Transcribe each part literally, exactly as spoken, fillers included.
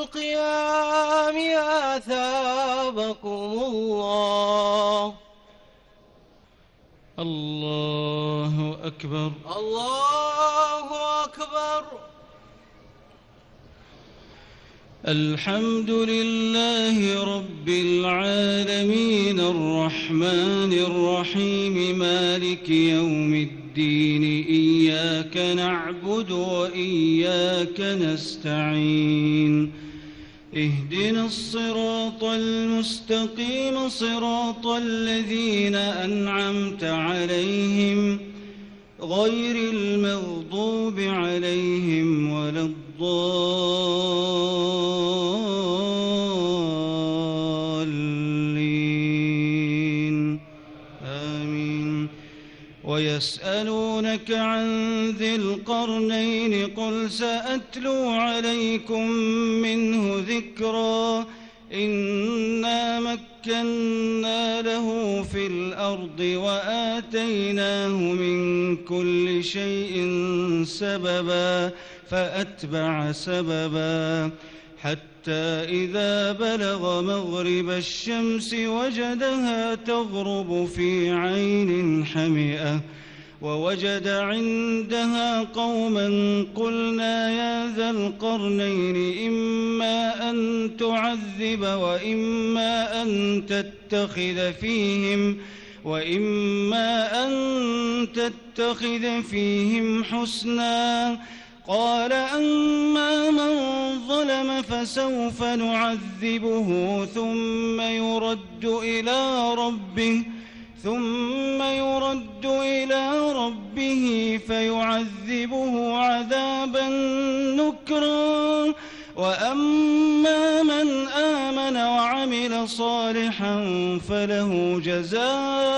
القيام أثابكم الله. الله أكبر. الله أكبر. الحمد لله رب العالمين الرحمن الرحيم مالك يوم الدين إياك نعبد وإياك نستعين اهدنا الصراط المستقيم صراط الذين أنعمت عليهم غير المغضوب عليهم ولا الضالين آمين. ويسألونك عن ذي القرنين قل سأتلو عليكم منه ذكرا إنا مكنا له في الأرض وآتيناه من كل شيء سببا فأتبع سببا حتى إذا بلغ مغرب الشمس وجدها تغرب في عين حمئة ووجد عندها قوما قلنا يا ذا القرنين إما أن تعذب وإما أن تتخذ فيهم وإما أن تتخذ فيهم حسنا قال أما من ظلم فسوف نعذبه ثم يرد إلى ربه ثم يرد إلى ربه فيعذبه عذابا نكرا وأما من آمن وعمل صالحا فله جزاء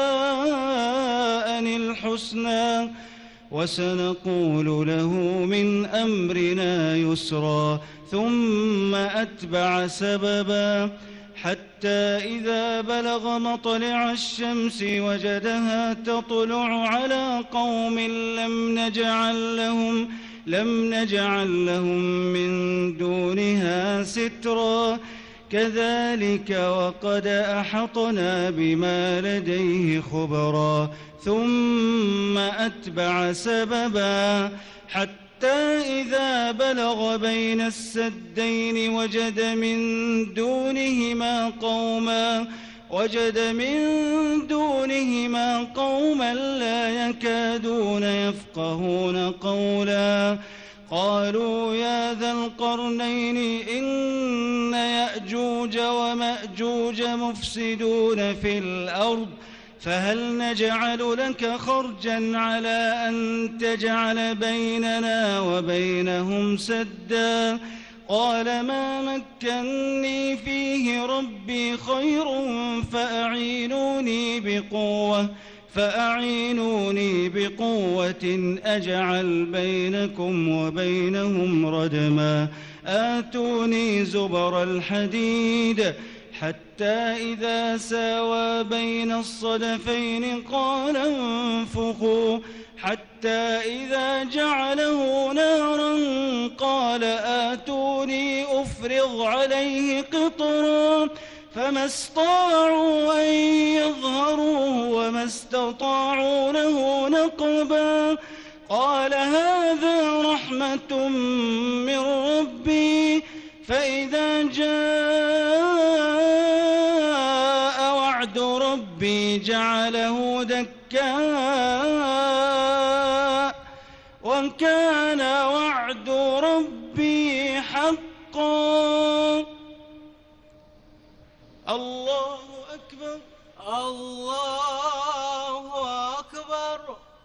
الحسنى وسنقول له من أمرنا يسرا ثم أتبع سببا حتى إذا بلغ مطلع الشمس وجدها تطلع على قوم لم نجعل لهم لم نجعل لهم من دونها سترا كذلك وقد أحطنا بما لديه خبرا ثم أتبع سببا حتى إذا بلغ بين السدين وجد من دونهما قوما وجد من دونهما قوما لا يكادون يفقهون قولا قالوا يا ذا القرنين إن يأجوج ومأجوج مفسدون في الأرض فهل نجعل لك خرجا على أن تجعل بيننا وبينهم سدا قال ما مكني فيه ربي خير فأعينوني بقوة فأعينوني بقوة أجعل بينكم وبينهم ردما آتوني زبر الحديد حتى إذا ساوى بين الصدفين قال انفخوا حتى إذا جعله نارا قال آتوني أفرغ عليه قطرا فما استطاعوا أن يظهروه وما استطاعوا له نقبا قال هذا رحمة من ربي فإذا جاء وعد ربي جعله دكا وكان وعد ربي حقا. الله أكبر. الله أكبر.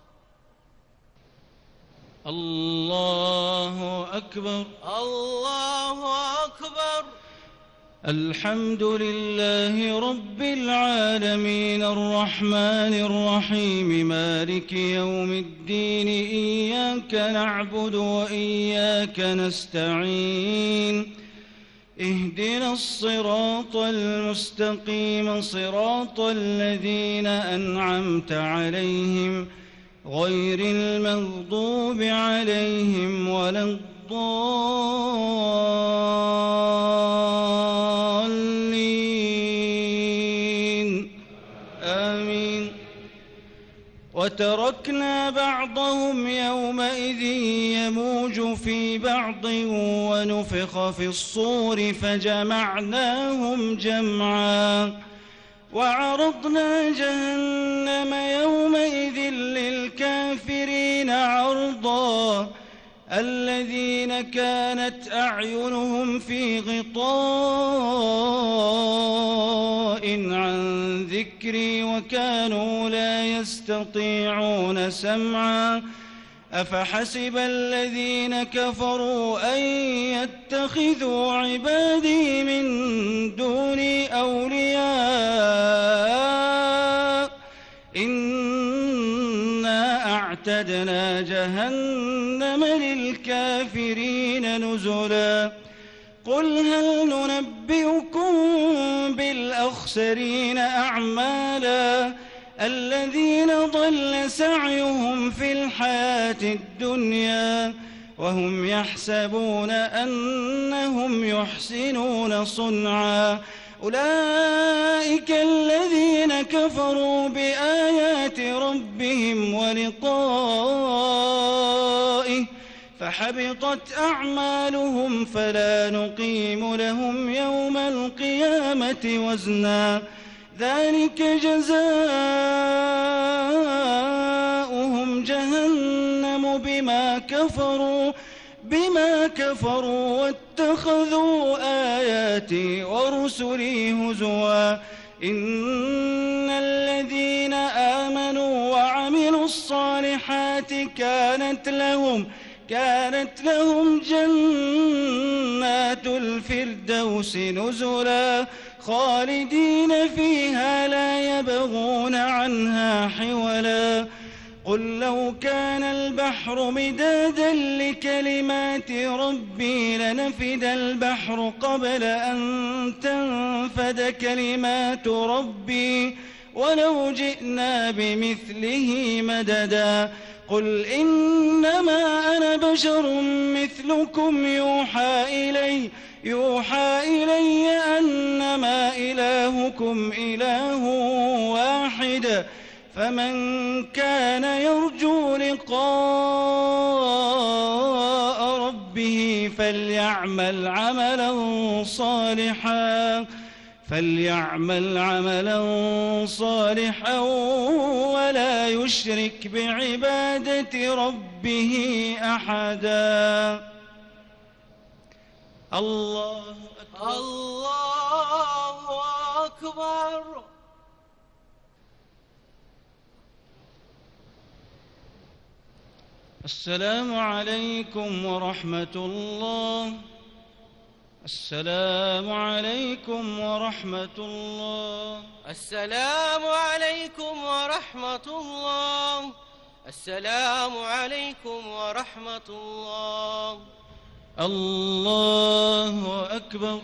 الله أكبر. الله أكبر. الحمد لله رب العالمين الرحمن الرحيم مالك يوم الدين إياك نعبد وإياك نستعين اهدنا الصراط المستقيم صراط الذين أنعمت عليهم غير المغضوب عليهم ولا الضالين وتركنا بعضهم يومئذ يموج في بعض ونفخ في الصور فجمعناهم جمعا وعرضنا جهنم يومئذ للكافرين عرضا الذين كانت أعينهم في غطاء عن ذكري وكانوا لا يستطيعون سمعا أفحسب الذين كفروا أن يتخذوا عبادي من دوني أولياء إنا أعتدنا جهنم للكافرين نزلا قل هل ننبئكم بالأخسرين أعمالا الذين ضل سعيهم في الحياة الدنيا وهم يحسبون أنهم يحسنون صنعا أولئك الذين كفروا بآيات ربهم ولقائه فحبطت أعمالهم فلا نقيم لهم يوم القيامة وزنا ذلك جزاؤهم جهنم بما كفروا بما كفروا واتخذوا آياتي ورسلي هزوا إن الذين آمنوا وعملوا الصالحات كانت لهم كانت لهم جنات الفردوس نزلا خالدين فيها لا يبغون عنها حولا قل لو كان البحر مدادا لكلمات ربي لنفد البحر قبل أن تنفد كلمات ربي ولو جئنا بمثله مددا قل إنما أنا بشر مثلكم يوحى إلي يوحى إلي أنما إلهكم إله واحد فمن كان يرجو لقاء ربه فليعمل عملا صالحا فليعمل عملا صالحا ولا يشرك بعبادة ربه أحدا الله أكبر الله أكبر السلام عليكم ورحمة الله السلام عليكم ورحمة الله السلام عليكم ورحمة الله السلام عليكم ورحمة الله الله أكبر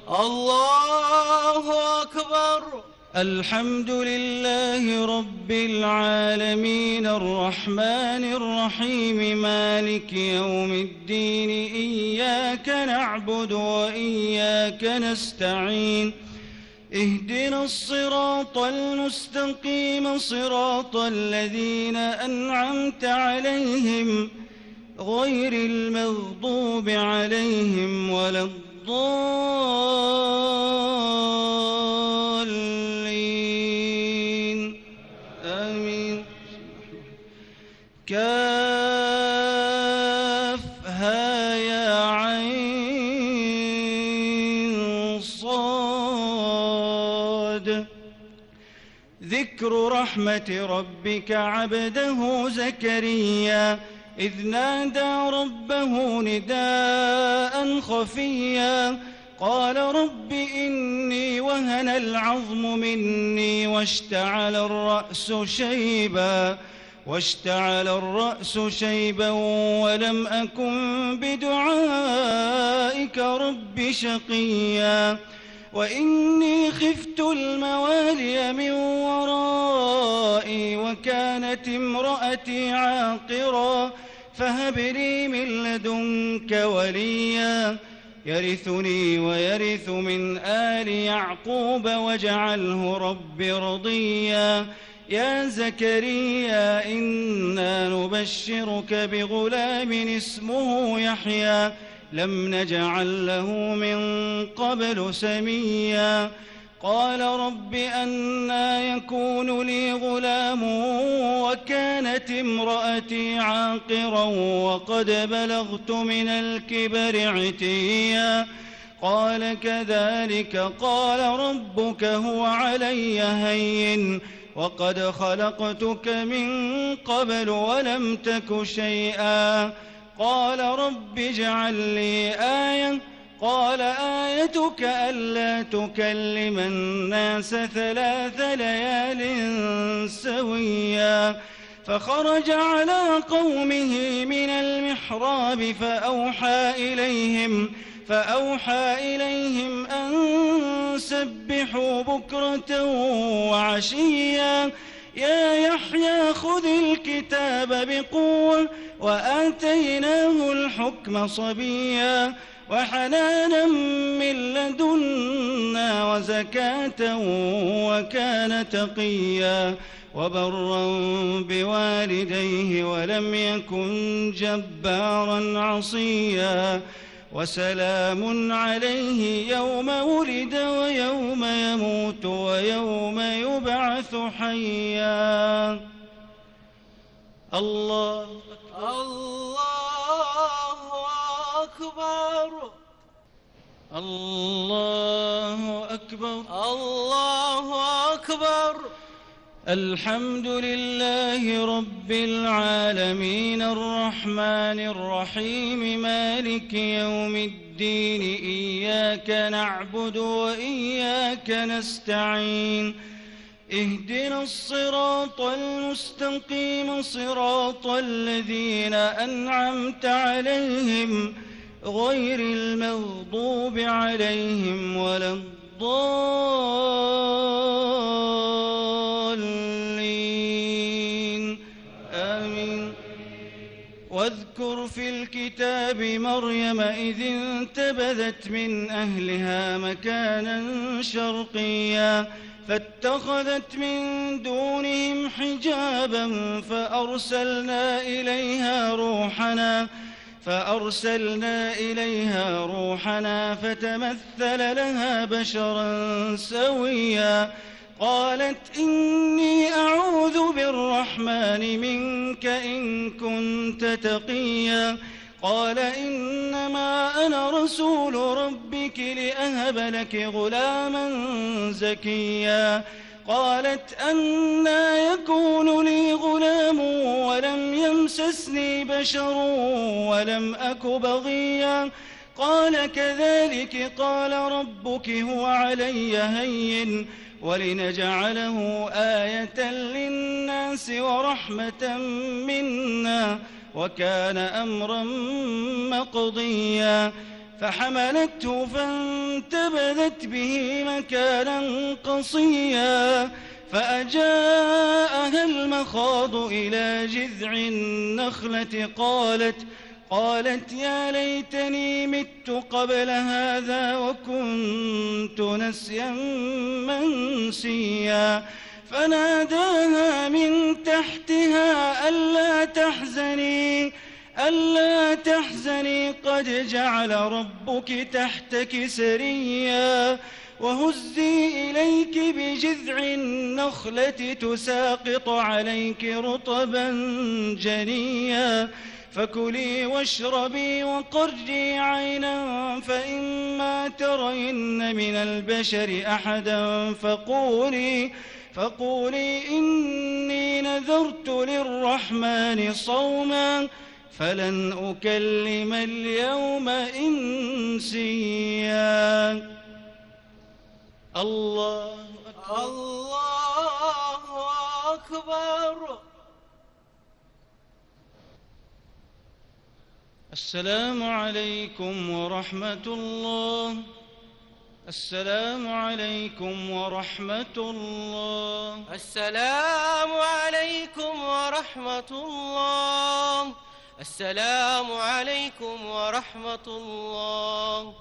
الله أكبر الحمد لله رب العالمين الرحمن الرحيم مالك يوم الدين إياك نعبد وإياك نستعين اهدنا الصراط المستقيم صراط الذين أنعمت عليهم غير المغضوب عليهم ولا الضالين آمين كافها يا عين صاد ذكر رحمة ربك عبده زكريا إذ نادى ربه نداء خفيا قال رب إني وهن العظم مني واشتعل الرأس شيبا واشتعل الرأس شيبا ولم أكن بدعائك رب شقيا وإني خفت الموالي من ورائي وكانت امرأتي عاقرا فهب لي من لدنك وليا يرثني ويرث من آل يعقوب واجعله رب رضيا يا زكريا إنا نبشرك بغلام اسمه يحيى لم نجعل له من قبل سميا قال رب أنى يكون لي غلام وكانت امرأتي عاقرا وقد بلغت من الكبر عتيا قال كذلك قال ربك هو علي هين وقد خلقتك من قبل ولم تك شيئا قال رب اجعل لي آية قال آيتك ألا تكلم الناس ثلاث ليال سويا فخرج على قومه من المحراب فأوحى إليهم فأوحى إليهم أن سبحوا بكرة وعشيا يا يحيى خذ الكتاب بقوة وآتيناه الحكم صبيا وحنانا من لدنا وزكاة وكان تقيا وبرا بوالديه ولم يكن جبارا عصيا وسلام عليه يوم ولد ويوم يموت ويوم يبعث حيا. الله الله أكبر الله أكبر الله أكبر. الحمد لله رب العالمين الرحمن الرحيم مالك يوم الدين إياك نعبد وإياك نستعين اهدنا الصراط المستقيم صراط الذين أنعمت عليهم غير المغضوب عليهم ولا الضالين آمين. واذكر في الكتاب مريم إذ انتبذت من أهلها مكانا شرقيا فاتخذت من دونهم حجابا فأرسلنا إليها روحنا فأرسلنا إليها روحنا فتمثل لها بشرا سويا قالت إني أعوذ بالرحمن منك إن كنت تقيا قال إنما أنا رسول ربك لأهب لك غلاما زكيا قالت أنى يكون لي غلام ولم يمسسني بشر ولم أك بغيا قال كذلك قال ربك هو علي هين ولنجعله آية للناس ورحمة منا وكان أمرا مقضيا فحملته فانتبذت به مكانا قصيا فأجاءها المخاض إلى جذع النخلة قالت قالت يا ليتني مت قبل هذا وكنت نسيا منسيا فناداها من تحتها ألا تحزني ألا تحزني قد جعل ربك تحتك سريا وهزي إليك بجذع النخلة تساقط عليك رطبا جنيا فكلي واشربي وقري عينا فإما ترين من البشر أحدا فقولي فقولي إني نذرت للرحمن صوما فلن أكلم اليوم إنسيا. الله أكبر الله أكبر. السلام عليكم ورحمة الله. السلام عليكم ورحمة الله. السلام عليكم ورحمة الله. السلام عليكم ورحمة الله.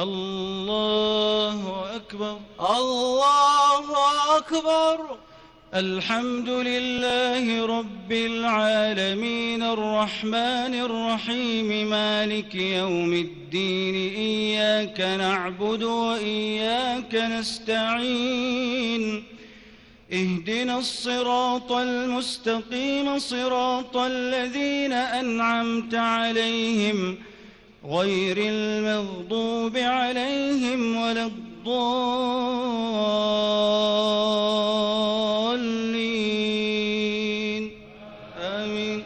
الله أكبر الله أكبر. الحمد لله رب العالمين الرحمن الرحيم مالك يوم الدين إياك نعبد وإياك نستعين اهدنا الصراط المستقيم صراط الذين أنعمت عليهم غير المغضوب عليهم ولا الضالين آمين.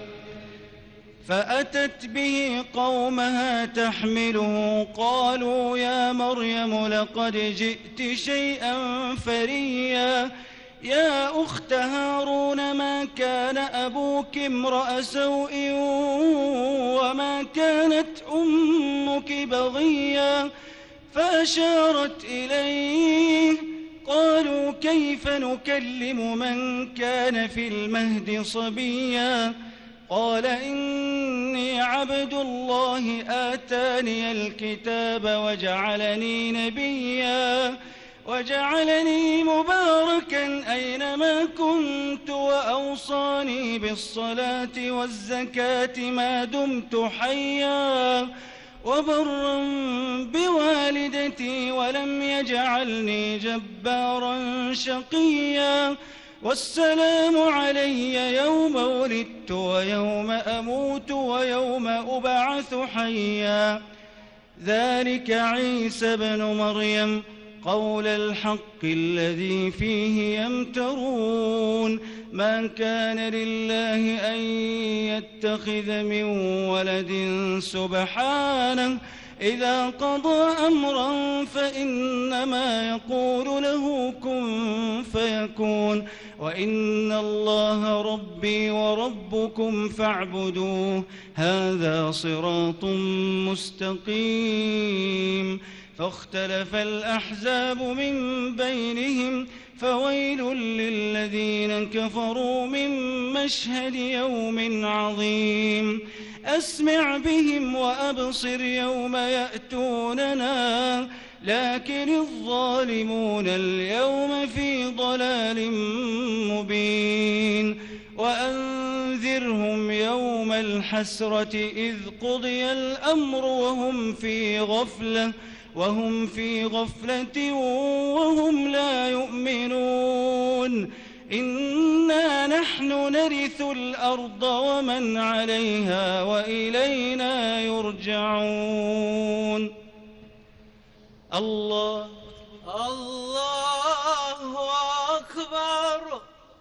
فأتت به قومها تحمله قالوا يا مريم لقد جئت شيئا فريا يا أخت هارون ما كان أبوك امرأ سوء وما كانت أمك بغيا فأشارت إليه قالوا كيف نكلم من كان في المهد صبيا قال إني عبد الله آتاني الكتاب وجعلني نبيا وجعلني مباركا أينما كنت وأوصاني بالصلاة والزكاة ما دمت حيا وبرا بوالدتي ولم يجعلني جبارا شقيا والسلام علي يوم ولدت ويوم أموت ويوم أبعث حيا ذلك عيسى بن مريم قول الحق الذي فيه يمترون ما كان لله أن يتخذ من ولد سبحانه إذا قضى أمرا فإنما يقول له كن فيكون وإن الله ربي وربكم فاعبدوه هذا صراط مستقيم. فاختلف الأحزاب من بينهم فويل للذين كفروا من مشهد يوم عظيم أسمع بهم وأبصر يوم يأتوننا لكن الظالمون اليوم في ضلال مبين وأنذرهم يوم الحسرة إذ قضي الأمر وهم في غفلة وهم في غفلة وهم لا يؤمنون إنا نحن نرث الأرض ومن عليها وإلينا يرجعون. الله الله أكبر.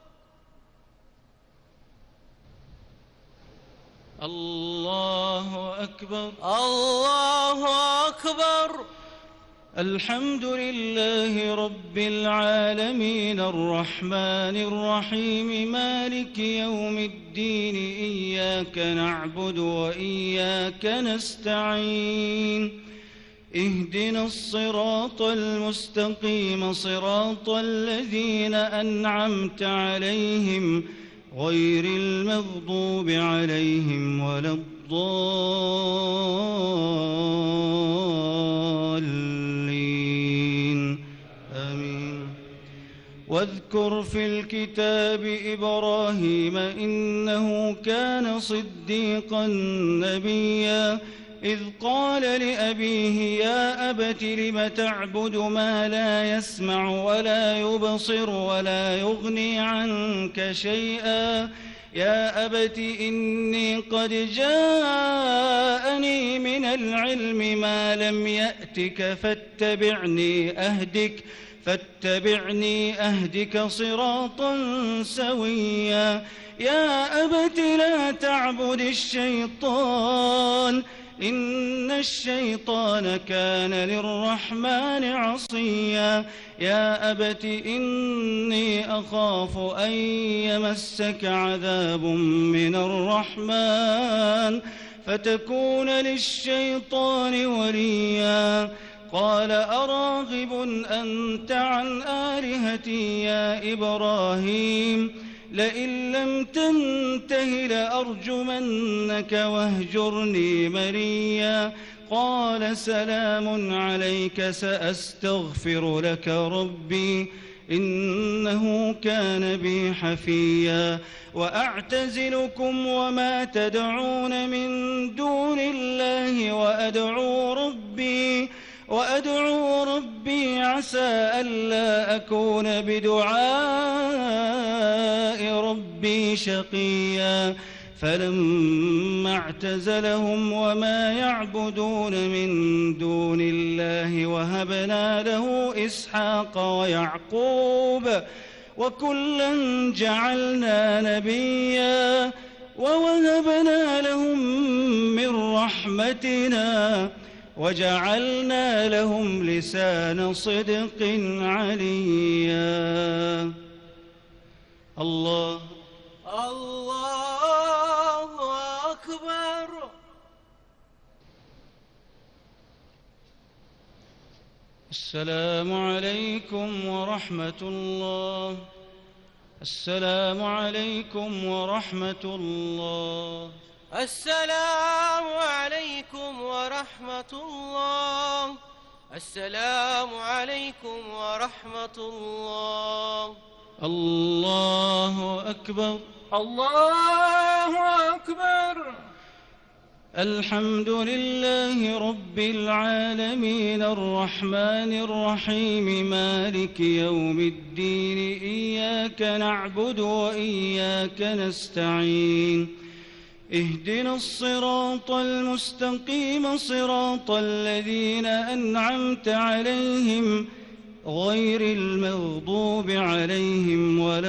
الله أكبر. الله أكبر. الحمد لله رب العالمين الرحمن الرحيم مالك يوم الدين إياك نعبد وإياك نستعين اهدنا الصراط المستقيم صراط الذين أنعمت عليهم غير المغضوب عليهم ولا الضالين آمين. واذكر في الكتاب إبراهيم إنه كان صديقا نبيا إذ قال لأبيه يا أبت لم تعبد ما لا يسمع ولا يبصر ولا يغني عنك شيئا يا أبت إني قد جاءني من العلم ما لم يأتك فاتبعني أهدك فاتبعني أهدك صراطا سويا يا أبت لا تعبد الشيطان إن الشيطان كان للرحمن عصيا يا أبت إني أخاف أن يمسك عذاب من الرحمن فتكون للشيطان وليا قال أراغب أنت عن آلهتي يا إبراهيم لئن لم تنته لأرجمنك واهجرني مليا قال سلام عليك سأستغفر لك ربي إنه كان بي حفيا وأعتزلكم وما تدعون من دون الله وأدعو ربي وأدعو ربي عسى ألا أكون بدعاء ربي شقيا فلما اعتزلهم وما يعبدون من دون الله وهبنا له إسحاق ويعقوب وكلا جعلنا نبيا ووهبنا لهم من رحمتنا وجعلنا لهم لسان صدق عليا. الله الله أكبر. السلام عليكم ورحمة الله. السلام عليكم ورحمة الله. السلام عليكم ورحمة الله. السلام عليكم ورحمة الله. الله أكبر. الله أكبر. الحمد لله رب العالمين الرحمن الرحيم مالك يوم الدين إياك نعبد وإياك نستعين اهدنا الصراط المستقيم صراط الذين أنعمت عليهم غير المغضوب عليهم ولا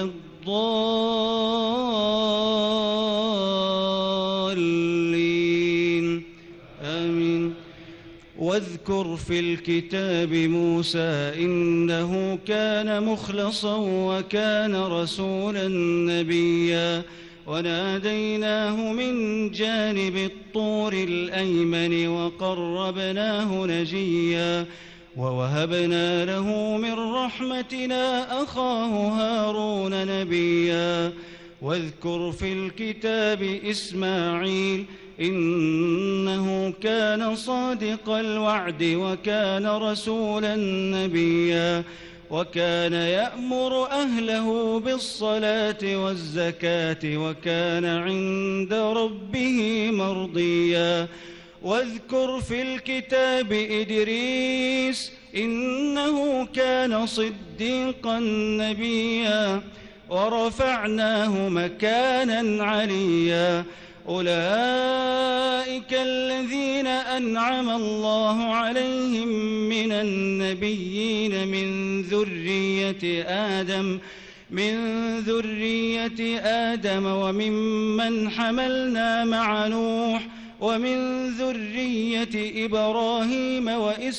الضالين آمين. واذكر في الكتاب موسى إنه كان مخلصا وكان رسولا نبيا وناديناه من جانب الطور الأيمن وقربناه نجيا ووهبنا له من رحمتنا أخاه هارون نبيا. واذكر في الكتاب إسماعيل إنه كان صادق الوعد وكان رسولا نبيا وكان يأمر أهله بالصلاة والزكاة وكان عند ربه مرضيا. واذكر في الكتاب إدريس إنه كان صديقا نبيا ورفعناه مكانا عليا. أولئك الذين أنعم الله عليهم من النبيين من ذرية آدم من ذرية آدم وممن حملنا مع نوح ومن ذرية إبراهيم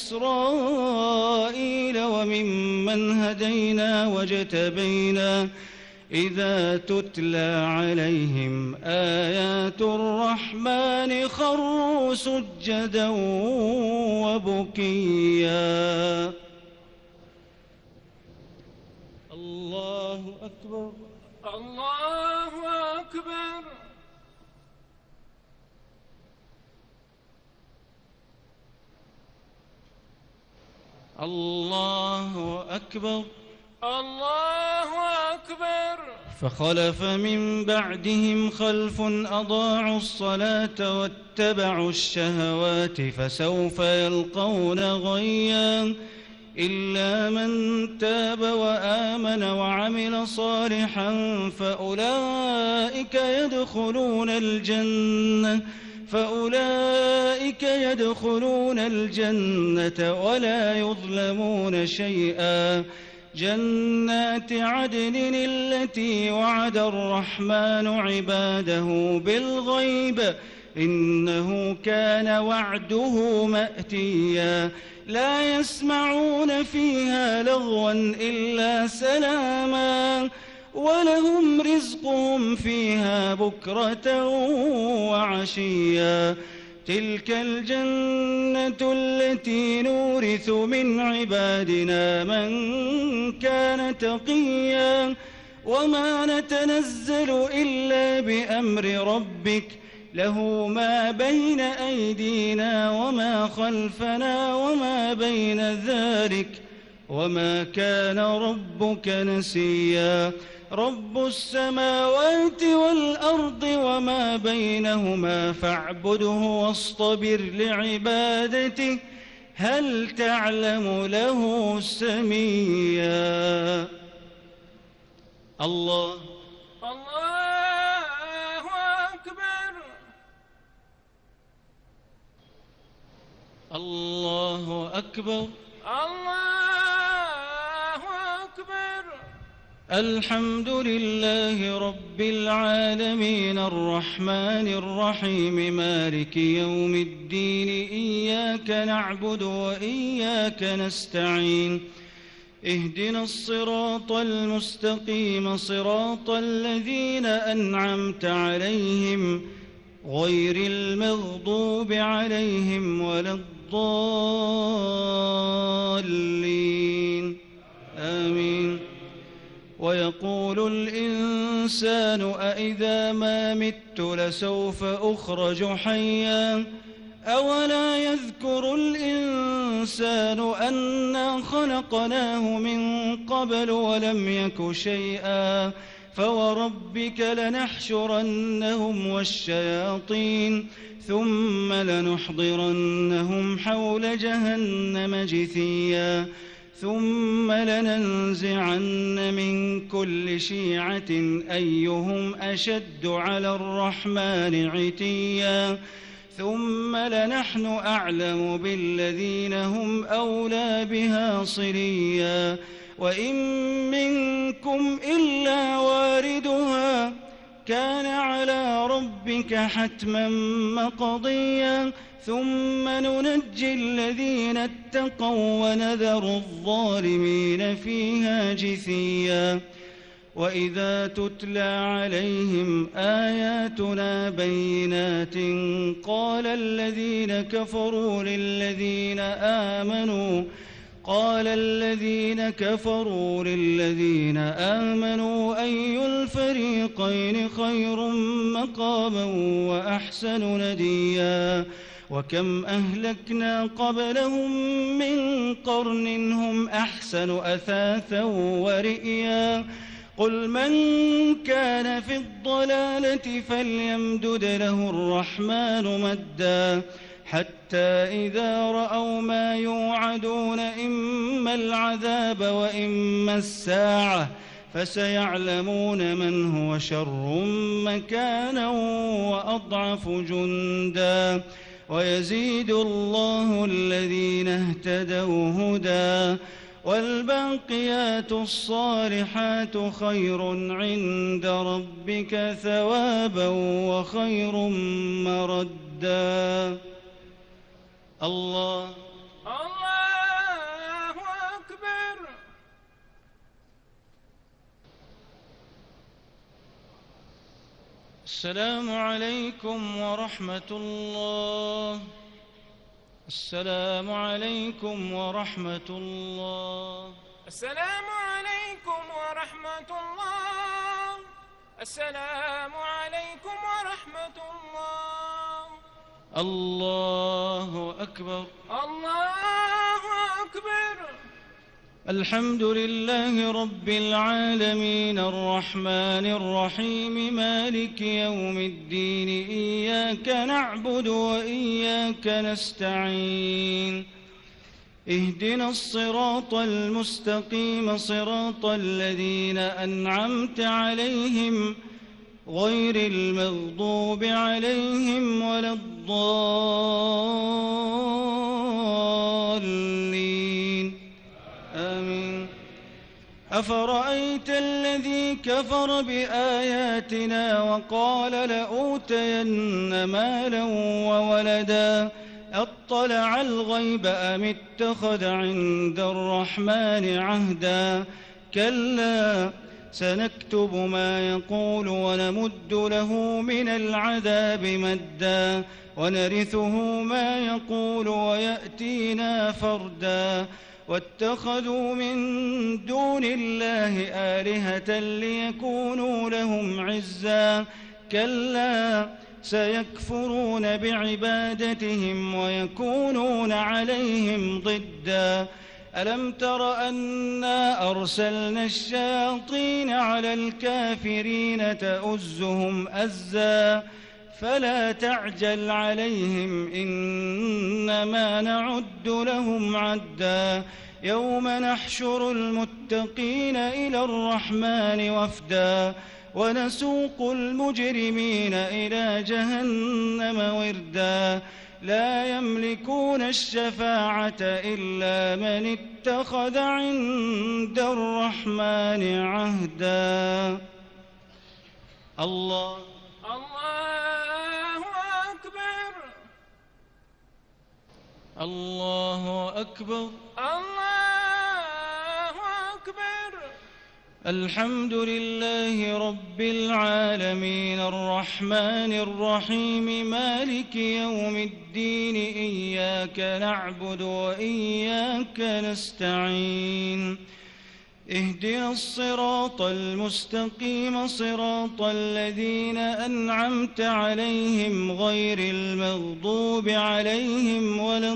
وإسرائيل وممن هدينا واجتبينا إذا تتلى عليهم آيات الرحمن خروا سجدا وبكيا. الله أكبر. الله أكبر. الله أكبر. الله أكبر. فخلف من بعدهم خلف أضاعوا الصلاة واتبعوا الشهوات فسوف يلقون غيا إلا من تاب وآمن وعمل صالحا فأولئك يدخلون الجنة فأولئك يدخلون الجنة ولا يظلمون شيئا. جنات عدن التي وعد الرحمن عباده بالغيب إنه كان وعده مأتيا. لا يسمعون فيها لغوا إلا سلاما ولهم رزقهم فيها بكرة وعشيا. تلك الجنة التي نورث من عبادنا من كان تقيا وما نتنزل إلا بأمر ربك له ما بين أيدينا وما خلفنا وما بين ذلك وما كان ربك نسيا رب السماوات والأرض وما بينهما فاعبده واصطبر لعبادته هل تعلم له سميا الله الله أكبر الله أكبر الله أكبر الحمد لله رب العالمين الرحمن الرحيم مالك يوم الدين إياك نعبد وإياك نستعين اهدنا الصراط المستقيم صراط الذين أنعمت عليهم غير المغضوب عليهم ولا الضالين آمين ويقول الإنسان أإذا ما مت لسوف أخرج حيا أولا يذكر الإنسان أنا خلقناه من قبل ولم يك شيئا فوربك لنحشرنهم والشياطين ثم لنحضرنهم حول جهنم جثيا ثم لننزعن من كل شيعة أيهم أشد على الرحمن عتيا ثم لنحن أعلم بالذين هم أولى بها صليا وإن منكم إلا واردها كان على ربك حتما مقضيا ثم ننجي الذين اتقوا ونذر الظالمين فيها جثيا وإذا تتلى عليهم آياتنا بينات قال الذين كفروا للذين آمنوا قال الذين كفروا للذين آمنوا أي الفريقين خير مقاما وأحسن نديا وكم أهلكنا قبلهم من قرن هم أحسن أثاثا ورئيا قل من كان في الضلالة فليمدد له الرحمن مدا حتى إذا رأوا ما يوعدون إما العذاب وإما الساعة فسيعلمون من هو شر مكانا وأضعف جندا ويزيد الله الذين اهتدوا هدى والباقيات الصالحات خير عند ربك ثوابا وخير مردا الله الله أكبر السلام عليكم ورحمة الله السلام عليكم ورحمة الله السلام عليكم ورحمة الله السلام عليكم ورحمة الله الله أكبر الله أكبر الحمد لله رب العالمين الرحمن الرحيم مالك يوم الدين إياك نعبد وإياك نستعين اهدنا الصراط المستقيم صراط الذين أنعمت عليهم غير المغضوب عليهم ولا الضالين آمين أفرأيت الذي كفر بآياتنا وقال لأوتين مالا وولدا أطلع الغيب أم اتخذ عند الرحمن عهدا كلا سنكتب ما يقول ونمد له من العذاب مدا ونرثه ما يقول ويأتينا فردا واتخذوا من دون الله آلهة ليكونوا لهم عزا كلا سيكفرون بعبادتهم ويكونون عليهم ضدا ألم تر أنا أرسلنا الشياطين على الكافرين تؤزهم أزا فلا تعجل عليهم إنما نعد لهم عدا يوم نحشر المتقين إلى الرحمن وفدا ونسوق المجرمين إلى جهنم وردا لا يملكون الشفاعة إلا من اتخذ عند الرحمن عهدا. الله الله أكبر الله أكبر الله أكبر. الحمد لله رب العالمين الرحمن الرحيم مالك يوم الدين إياك نعبد وإياك نستعين اهدنا الصراط المستقيم صراط الذين أنعمت عليهم غير المغضوب عليهم ولا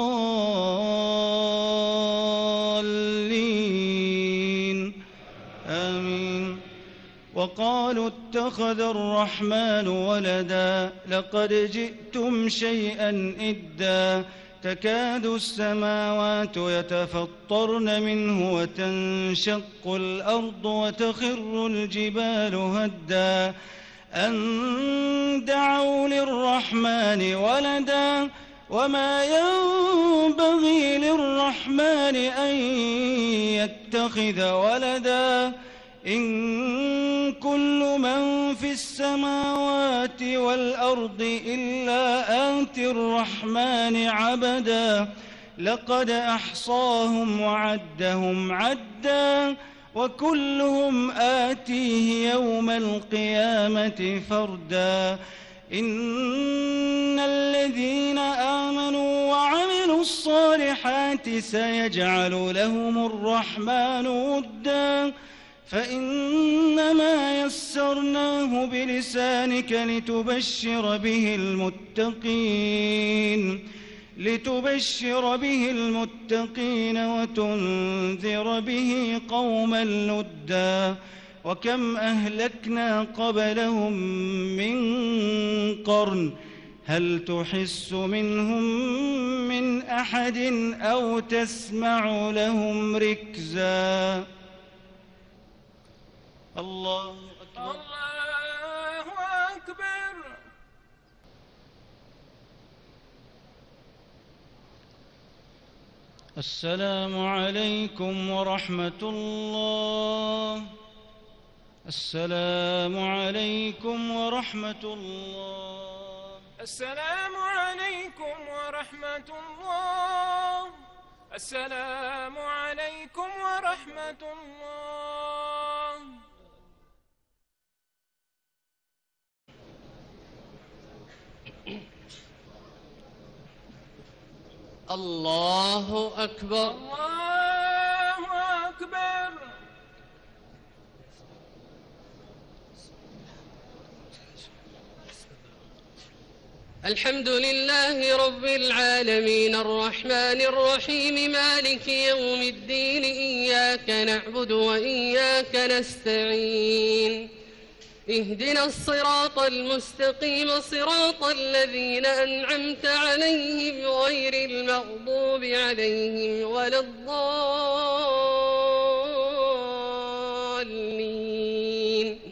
الضالين آمين. وقالوا اتخذ الرحمن ولدا لقد جئتم شيئا إدا تكاد السماوات يتفطرن منه وتنشق الأرض وتخر الجبال هدا أن دعوا للرحمن ولدا وما ينبغي للرحمن أن يتخذ ولدا إن كل من في السماوات والأرض إلا آتي الرحمن عبدا لقد أحصاهم وعدهم عدا وكلهم آتيه يوم القيامة فردا. إن الذين آمنوا وعملوا الصالحات سيجعل لهم الرحمن ودا فإنما يسرناه بلسانك لتبشر به المتقين لتبشر به المتقين وتنذر به قوما لدا وكم أهلكنا قبلهم من قرن هل تحس منهم من أحد أو تسمع لهم ركزا. الله أكبر الله أكبر. السلام عليكم ورحمة الله. السلام عليكم ورحمة الله. السلام عليكم ورحمة الله. السلام عليكم ورحمة الله. الله أكبر الله أكبر. الحمد لله رب العالمين الرحمن الرحيم مالك يوم الدين إياك نعبد وإياك نستعين اهدنا الصراط المستقيم صراط الذين أنعمت عليهم غير المغضوب عليهم ولا الضالين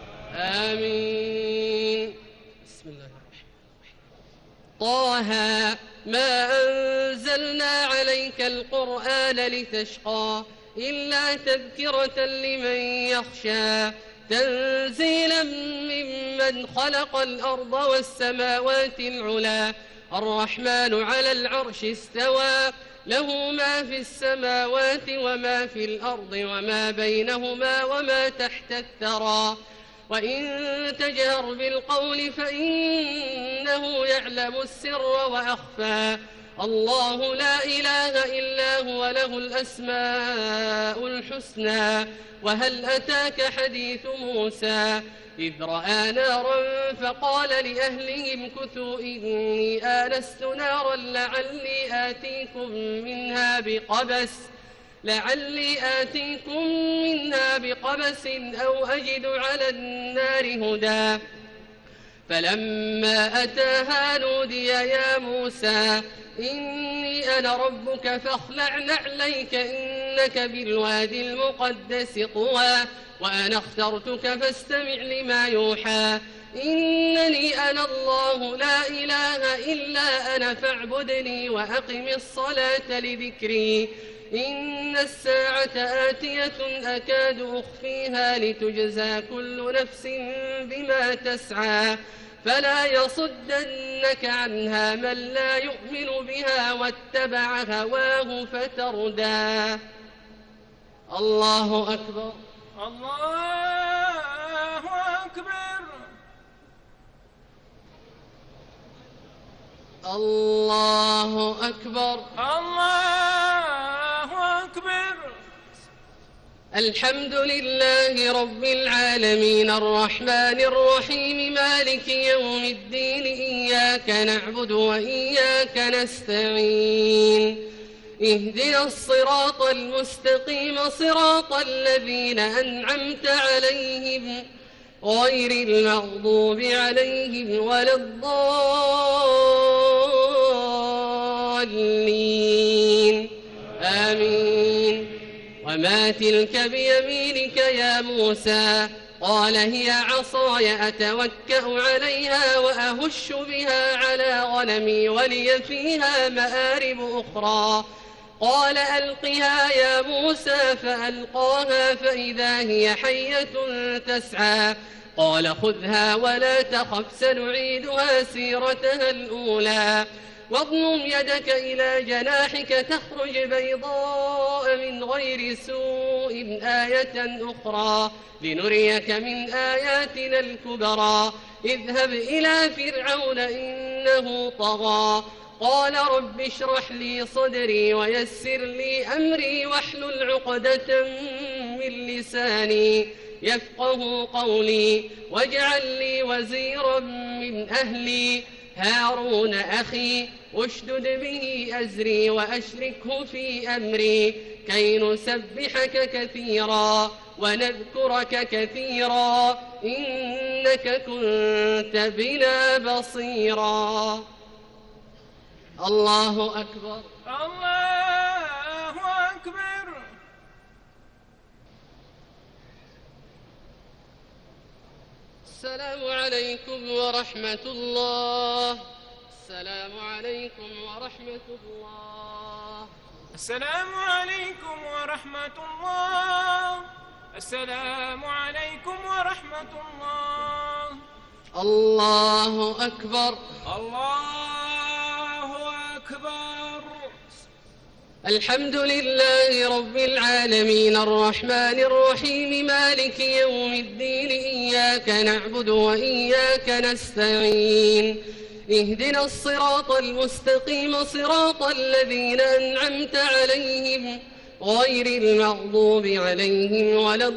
آمين. بسم الله الرحمن الرحيم. طه ما أنزلنا عليك القرآن لتشقى إلا تذكرة لمن يخشى تنزيلا ممن خلق الأرض والسماوات العلا الرحمن على العرش استوى له ما في السماوات وما في الأرض وما بينهما وما تحت الثرى وإن تجهر بالقول فإنه يعلم السر وأخفى الله لا إله إلا هو له الأسماء الحسنى. وهل أتاك حديث موسى إذ رأى نارا فقال لأهلهم كثوا إني آنست نارا لعلي آتيكم منها بقبس لعلي آتيكم منها بقبس أو أجد على النار هدى فلما أتاها نودي يا موسى إني أنا ربك فاخلع نعليك إنك بالوادي المقدس طوى وأنا اخترتك فاستمع لما يوحى إنني أنا الله لا إله إلا أنا فاعبدني وأقم الصلاة لذكري إن الساعة آتية أكاد أخفيها لتجزى كل نفس بما تسعى فلا يصدنك عنها من لا يؤمن بها واتبع هواه فتردى. الله أكبر. الله أكبر. الله أكبر. الله أكبر. الحمد لله رب العالمين الرحمن الرحيم مالك يوم الدين إياك نعبد وإياك نستعين اهدنا الصراط المستقيم صراط الذين أنعمت عليهم غير المغضوب عليهم ولا الضالين آمين. وما تلك بيمينك يا موسى قال هي عصاي أتوكأ عليها وأهش بها على غنمي ولي فيها مآرب أخرى قال ألقها يا موسى فألقاها فإذا هي حية تسعى قال خذها ولا تخف سنعيدها سيرتها الأولى واضمم يدك إلى جناحك تخرج بيضاء من غير سوء آية أخرى لنريك من آياتنا الكبرى اذهب إلى فرعون إنه طغى قال رب اشرح لي صدري ويسر لي أمري واحلل عقدة من لساني يفقه قولي واجعل لي وزيرا من أهلي هارون أخي اشدد به أزري وأشركه في أمري كي نسبحك كثيرا ونذكرك كثيرا إنك كنت بنا بصيرا. الله أكبر. الله أكبر. السلام عليكم ورحمة الله. السلام عليكم ورحمة الله. السلام عليكم ورحمة الله. السلام عليكم ورحمة الله. الله أكبر. الله أكبر. الحمد لله رب العالمين الرحمن الرحيم مالك يوم الدين إياك نعبد وإياك نستعين اهدنا الصراط المستقيم صراط الذين أنعمت عليهم غير المغضوب عليهم ولا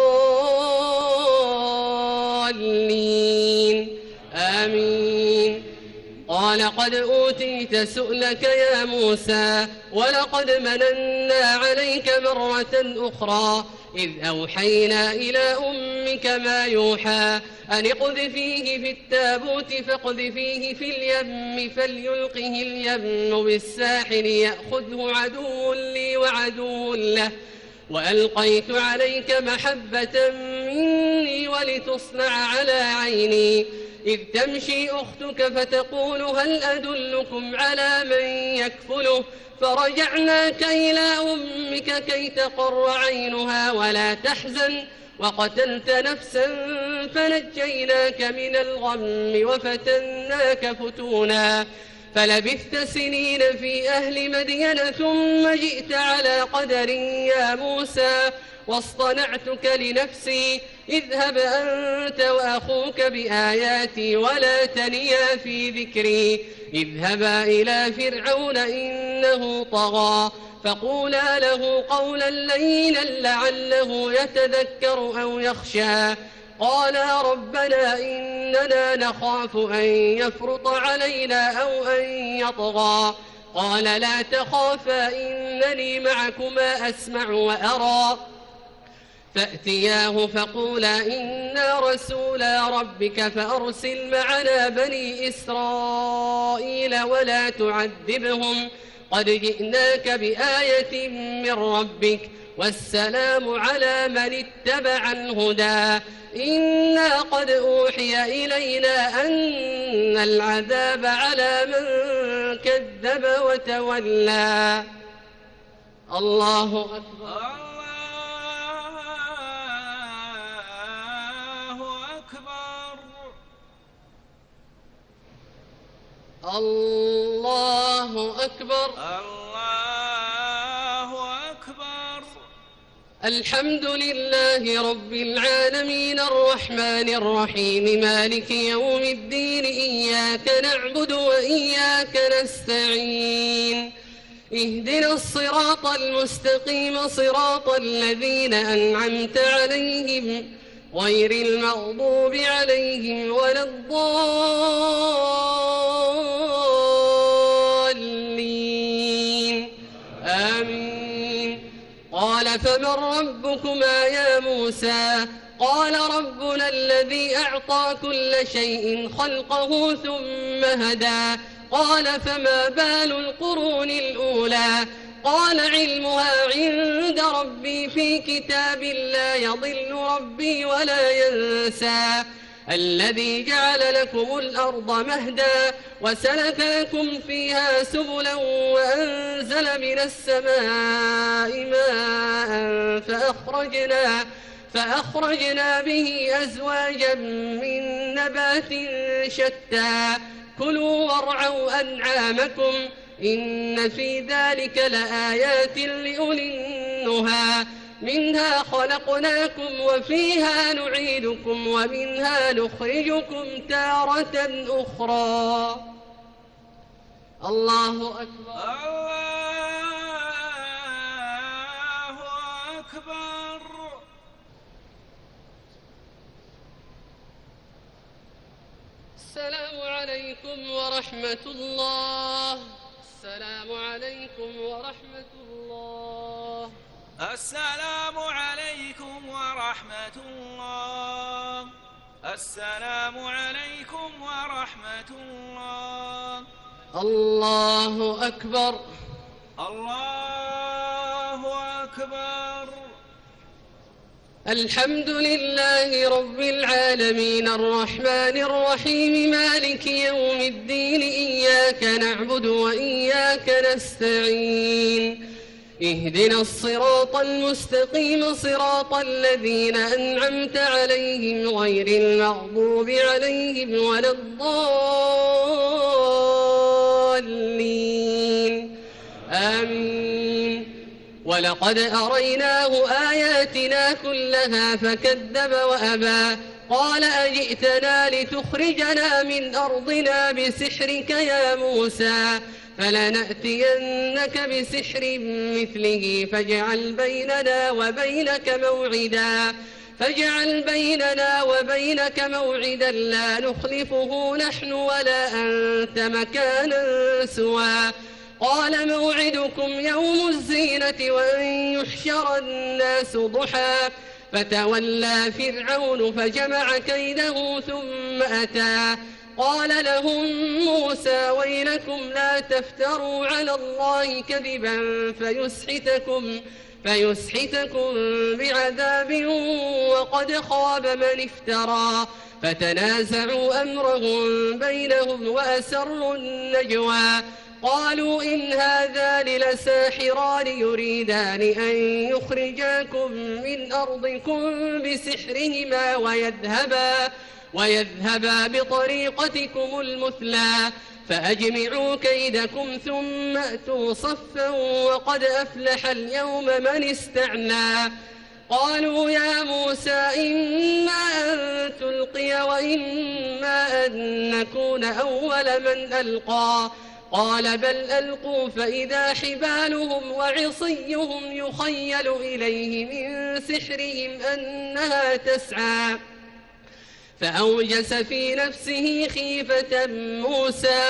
الضالين آمين. قال قد أوتيت سؤلك يا موسى ولقد مننا عليك مرة أخرى إذ أوحينا إلى أمك ما يوحى أن اقذفيه في التابوت فاقذفيه في اليم فليلقه اليم بالساحل يأخذه عدو لي وعدو له وألقيت عليك محبة مني ولتصنع على عيني إذ تمشي أختك فتقول هل أدلكم على من يكفله فرجعناك إلى أمك كي تقر عينها ولا تحزن وقتلت نفسا فنجيناك من الغم وفتناك فتونا فلبثت سنين في أهل مدين ثم جئت على قدر يا موسى واصطنعتك لنفسي اذهب أنت وأخوك بآياتي ولا تنيا في ذكري اذهبا إلى فرعون إنه طغى فقولا له قولا لينا لعله يتذكر أو يخشى قالا ربنا إننا نخاف أن يفرط علينا أو أن يطغى قال لا تخافا إنني معكما أسمع وأرى فأتياه فقولا إنا رسولا ربك فأرسل معنا بني إسرائيل ولا تعذبهم قد جئناك بآية من ربك والسلام على من اتبع الهدى إنا قد أوحي إلينا أن العذاب على من كذب وتولى. الله أكبر. الله أكبر. الله أكبر. الحمد لله رب العالمين الرحمن الرحيم مالك يوم الدين إياك نعبد وإياك نستعين اهدنا الصراط المستقيم صراط الذين أنعمت عليهم غير المغضوب عليهم ولا الضالين آمين. قال فمن ربكما يا موسى قال ربنا الذي أعطى كل شيء خلقه ثم هدى قال فما بال القرون الأولى قال علمها عند ربي في كتاب لا يضل ربي ولا ينسى الذي جعل لكم الأرض مهدا وسلك لكم فيها سبلا وأنزل من السماء ماء فأخرجنا, فأخرجنا به أزواجا من نبات شتى كلوا وارعوا أنعامكم إن في ذلك لآيات لأولي النهى منها خلقناكم وفيها نعيدكم ومنها نخرجكم تارة أخرى. الله أكبر. الله أكبر. السلام عليكم ورحمة الله. السلام عليكم ورحمة الله. السلام عليكم ورحمة الله. السلام عليكم ورحمة الله. الله أكبر. الله أكبر. الحمد لله رب العالمين الرحمن الرحيم مالك يوم الدين إياك نعبد وإياك نستعين اهدنا الصراط المستقيم صراط الذين أنعمت عليهم غير المغضوب عليهم ولا الضالين آمين. ولقد أريناه آياتنا كلها فكذب وأبى قال أجئتنا لتخرجنا من أرضنا بسحرك يا موسى فلنأتينك بسحر مثله فاجعل بيننا وبينك موعدا فاجعل بيننا وبينك موعدا لا نخلفه نحن ولا أنت مكانا سوى قال موعدكم يوم الزينة وأن يحشر الناس ضحى فتولى فرعون فجمع كيده ثم أتى قال لهم موسى ويلكم لا تفتروا على الله كذبا فيسحتكم, فيسحتكم بعذاب وقد خاب من افترى فتنازعوا أمرهم بينهم وأسروا النجوى قالوا إن هذان لساحران يريدان أن يخرجاكم من أرضكم بسحرهما ويذهبا, ويذهبا بطريقتكم المثلى فأجمعوا كيدكم ثم أتوا صفا وقد أفلح اليوم من استعلى قالوا يا موسى إما أن تلقي وإما أن نكون أول من ألقى قال بل ألقوا فإذا حبالهم وعصيهم يخيل إليه من سحرهم أنها تسعى فأوجس في نفسه خيفة موسى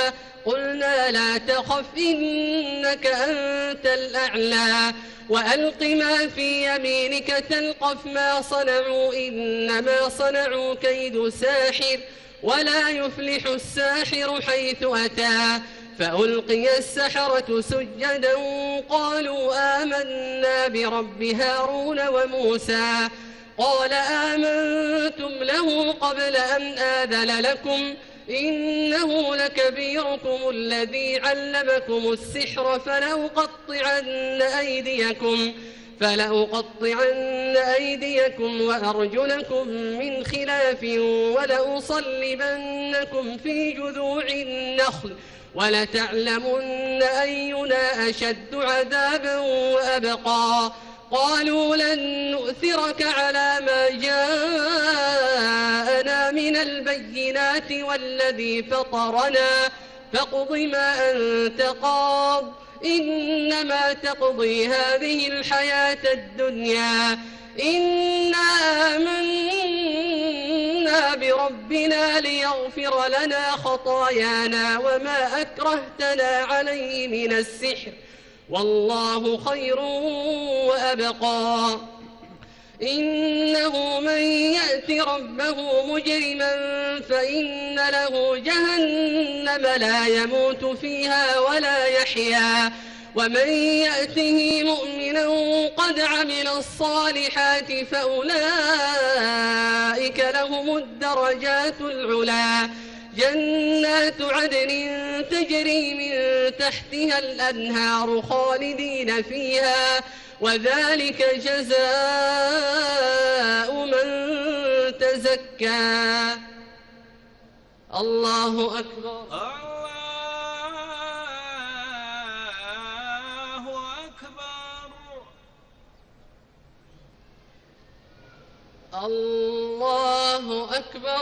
قلنا لا تخف إنك أنت الأعلى وألق ما في يمينك تلقف ما صنعوا إنما صنعوا كيد ساحر ولا يفلح الساحر حيث أتى فألقي السحرة سجدا قالوا آمنا برب هارون وموسى قال آمنتم له قبل أن آذن لكم إنه لكبيركم الذي علمكم السحر فلأقطعن أيديكم فلأقطعن أيديكم وأرجلكم من خلاف ولأصلبنكم في جذوع النخل ولتعلمن أينا أشد عذابا وأبقى قالوا لن نؤثرك على ما جاءنا من البينات والذي فطرنا فاقض ما أنت قاض إنما تقضي هذه الحياة الدنيا إنا آمنا بربنا ليغفر لنا خطايانا وما أكرهتنا عليه من السحر والله خير وأبقى إنه من يأت ربه مجرما فإن له جهنم لا يموت فيها ولا يحيا ومن يأته مؤمنا قد عمل الصالحات فأولئك لهم الدرجات العلا جنات عدن تجري من تحتها الأنهار خالدين فيها وذلك جزاء من تزكى الله أكبر الله أكبر الله أكبر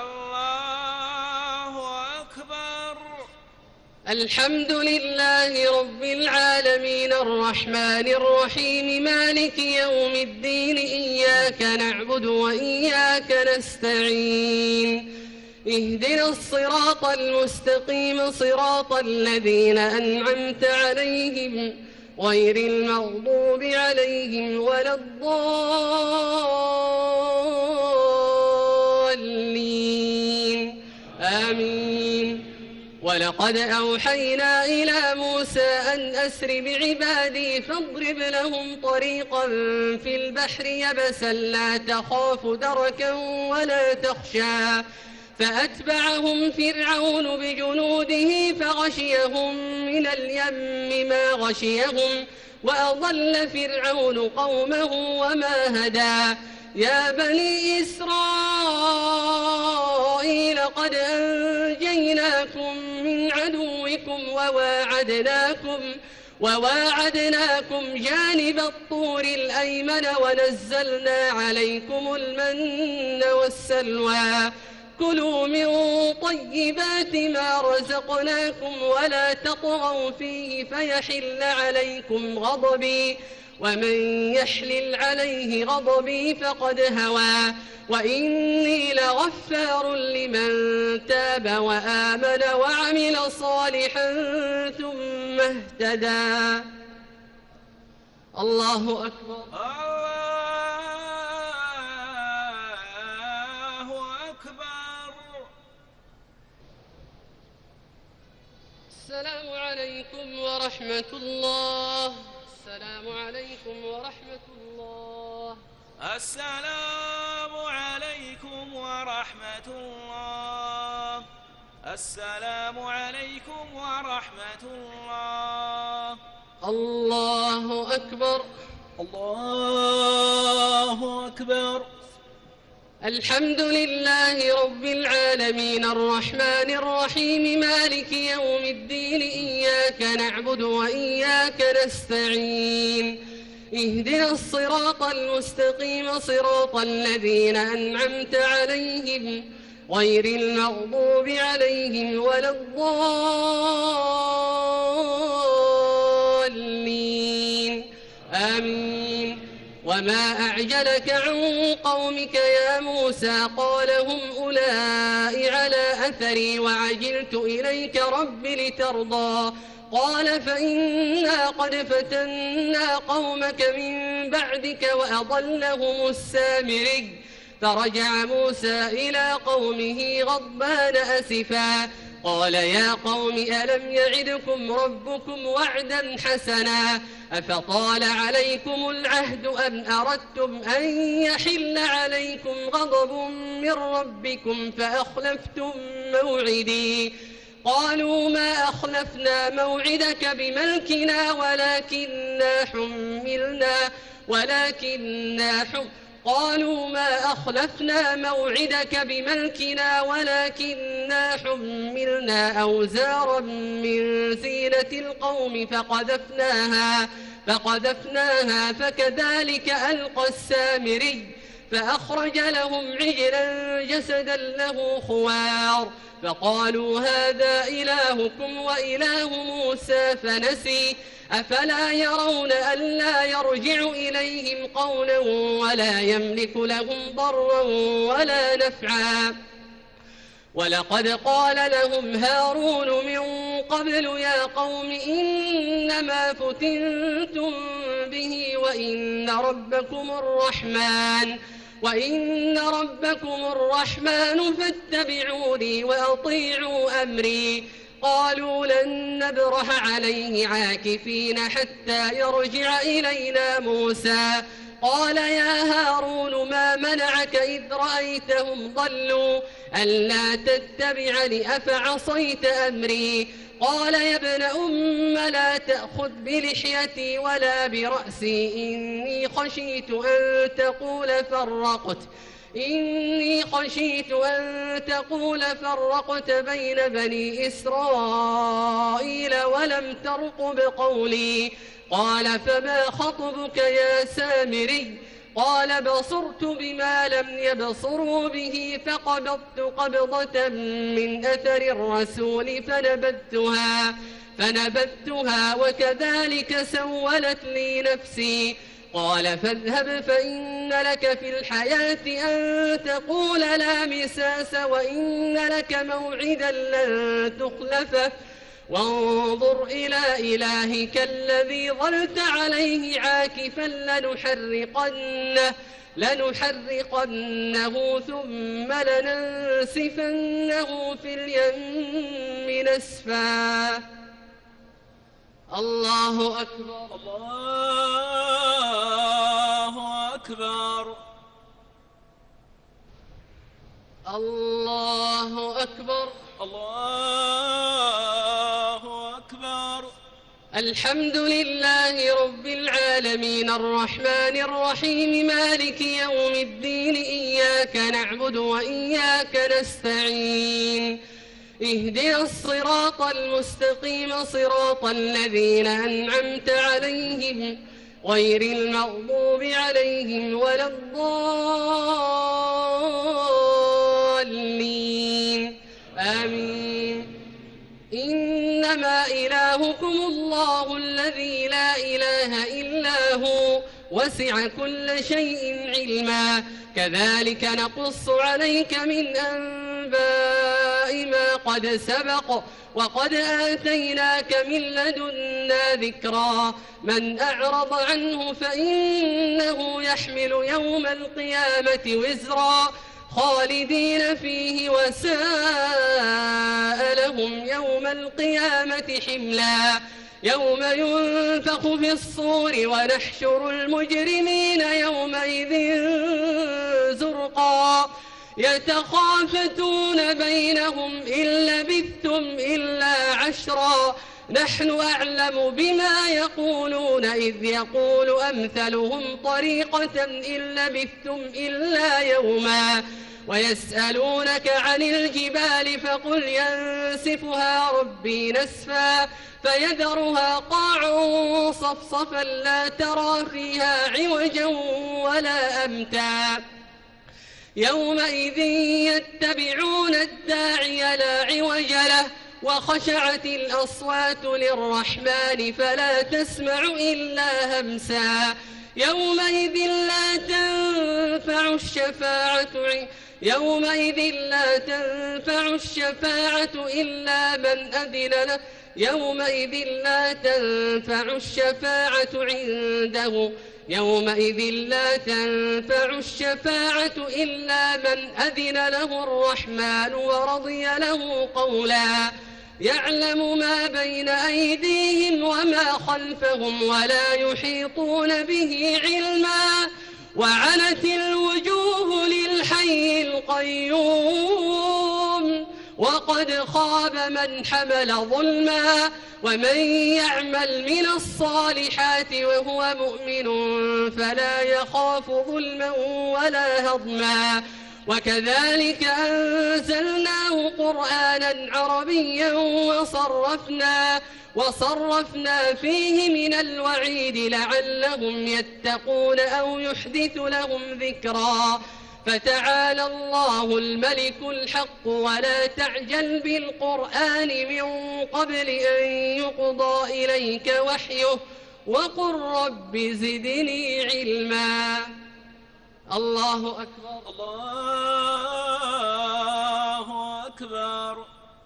الله أكبر الحمد لله رب العالمين الرحمن الرحيم مالك يوم الدين إياك نعبد وإياك نستعين اهدنا الصراط المستقيم صراط الذين أنعمت عليهم غير المغضوب عليهم ولا الضالين آمين ولقد أوحينا إلى موسى أن أسر بعبادي فاضرب لهم طريقا في البحر يبسا لا تخاف دركا ولا تخشى فأتبعهم فرعون بجنوده فغشيهم من اليم ما غشيهم وأضل فرعون قومه وما هدى يا بني إسرائيل قد أنجيناكم من عدوكم وواعدناكم وواعدناكم جانب الطور الأيمن ونزلنا عليكم المن والسلوى كلوا من طيبات ما رزقناكم ولا تطغوا فيه فيحل عليكم غضبي ومن يحلل عليه غضبي فقد هوى وإني لغفار لمن تاب وآمن وعمل صالحا ثم اهتدى الله أكبر الله أكبر السلام عليكم ورحمة الله السلام عليكم ورحمة الله السلام عليكم ورحمة الله السلام عليكم ورحمة الله الله أكبر الله أكبر الحمد لله رب العالمين الرحمن الرحيم مالك يوم الدين إياك نعبد وإياك نستعين اهدنا الصراط المستقيم صراط الذين أنعمت عليهم غير المغضوب عليهم ولا الضالين آمين وما أعجلك عن قومك يا موسى قال هم أولئك على أثري وعجلت إليك رب لترضى قال فإنا قد فتنا قومك من بعدك وأضلهم السامري فرجع موسى إلى قومه غضبان أسفا قال يا قوم ألم يعدكم ربكم وعدا حسنا أفطال عليكم العهد أم أردتم أن يحل عليكم غضب من ربكم فأخلفتم موعدي قالوا ما أخلفنا موعدك بملكنا ولكننا حملنا ولكننا حملنا قالوا ما أخلفنا موعدك بملكنا ولكننا حملنا أوزارا من زينة القوم فقذفناها فقذفناها فكذلك ألقى السامري فأخرج لهم عجلا جسدا له خوار فقالوا هذا إلهكم وإله موسى فنسي أفلا يرون ألا يرجع إليهم قولا ولا يملك لهم ضرا ولا نفعا ولقد قال لهم هارون من قبل يا قوم إنما فتنتم به وإن ربكم الرحمن وإن ربكم الرحمن فاتبعوني وأطيعوا أمري قالوا لن نبرح عليه عاكفين حتى يرجع إلينا موسى قال يا هارون ما منعك إذ رأيتهم ضلوا ألا تتبعني أفعصيت أمري قال يا ابن أم لا تأخذ بلحيتي ولا برأسي إني خشيت أن تقول فرقت إني خشيت أن تقول فرقت بين بني إسرائيل ولم ترقب قولي قال فما خطبك يا سامري قال بصرت بما لم يبصروا به فقبضت قبضة من أثر الرسول فنبذتها فنبذتها وكذلك سولت لي نفسي قال فاذهب فإن لك في الحياة أن تقول لا مساس وإن لك موعدا لن تخلفه وانظر إلى إلهك الذي ظلت عليه عاكفا لنحرقنه لنحرقنه ثم لننسفنه في اليم نسفا الله أكبر الله أكبر الله أكبر الله أكبر الحمد لله رب العالمين الرحمن الرحيم مالك يوم الدين إياك نعبد وإياك نستعين اهدنا الصراط المستقيم صراط الذين أنعمت عليهم غير المغضوب عليهم ولا الضالين آمين إنما إلهكم الله الذي لا إله إلا هو وسع كل شيء علما كذلك نقص عليك من أنباء ما قد سبق وقد آتيناك من لدنا ذكرا من أعرض عنه فإنه يحمل يوم القيامة وزرا خالدين فيه وساء لهم يوم القيامة حملا يوم ينفخ في الصور ونحشر المجرمين يومئذ زرقا يتخافتون بينهم إن لبثتم إلا عشرا نحن أعلم بما يقولون إذ يقول أمثلهم طريقة إن لبثتم إلا يوما ويسألونك عن الجبال فقل ينسفها ربي نسفا فيذرها قاعا صفصفا لا ترى فيها عوجا ولا أمتا يومئذ يتبعون الداعي لا عوج له وخشعت الأصوات للرحمن فلا تسمع إلا همسا يومئذ لا تنفع الشفاعة يومئذ لا تنفع الشفاعة إلا من أذن له يومئذ لا تنفع الشفاعة عنده يومئذ لا تنفع الشفاعة إلا من أذن له الرحمن ورضي له قولا يعلم ما بين أيديهم وما خلفهم ولا يحيطون به علما وعنت الوجوه للحي القيوم وقد خاب من حمل ظلما ومن يعمل من الصالحات وهو مؤمن فلا يخاف ظلما ولا هضما وكذلك أنزلناه قرآنا عربيا وصرفنا وصرفنا فيه من الوعيد لعلهم يتقون أو يحدث لهم ذكرا فتعالى الله الملك الحق ولا تعجل بالقرآن من قبل أن يقضى إليك وحيه وقل رب زدني علما. الله أكبر. الله أكبر.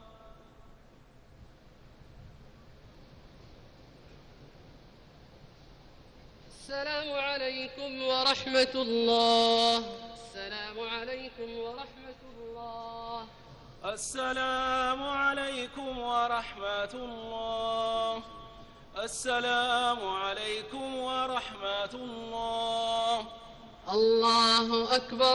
السلام عليكم ورحمة الله. السلام عليكم ورحمة الله. السلام عليكم ورحمة الله. السلام عليكم ورحمة الله. الله أكبر.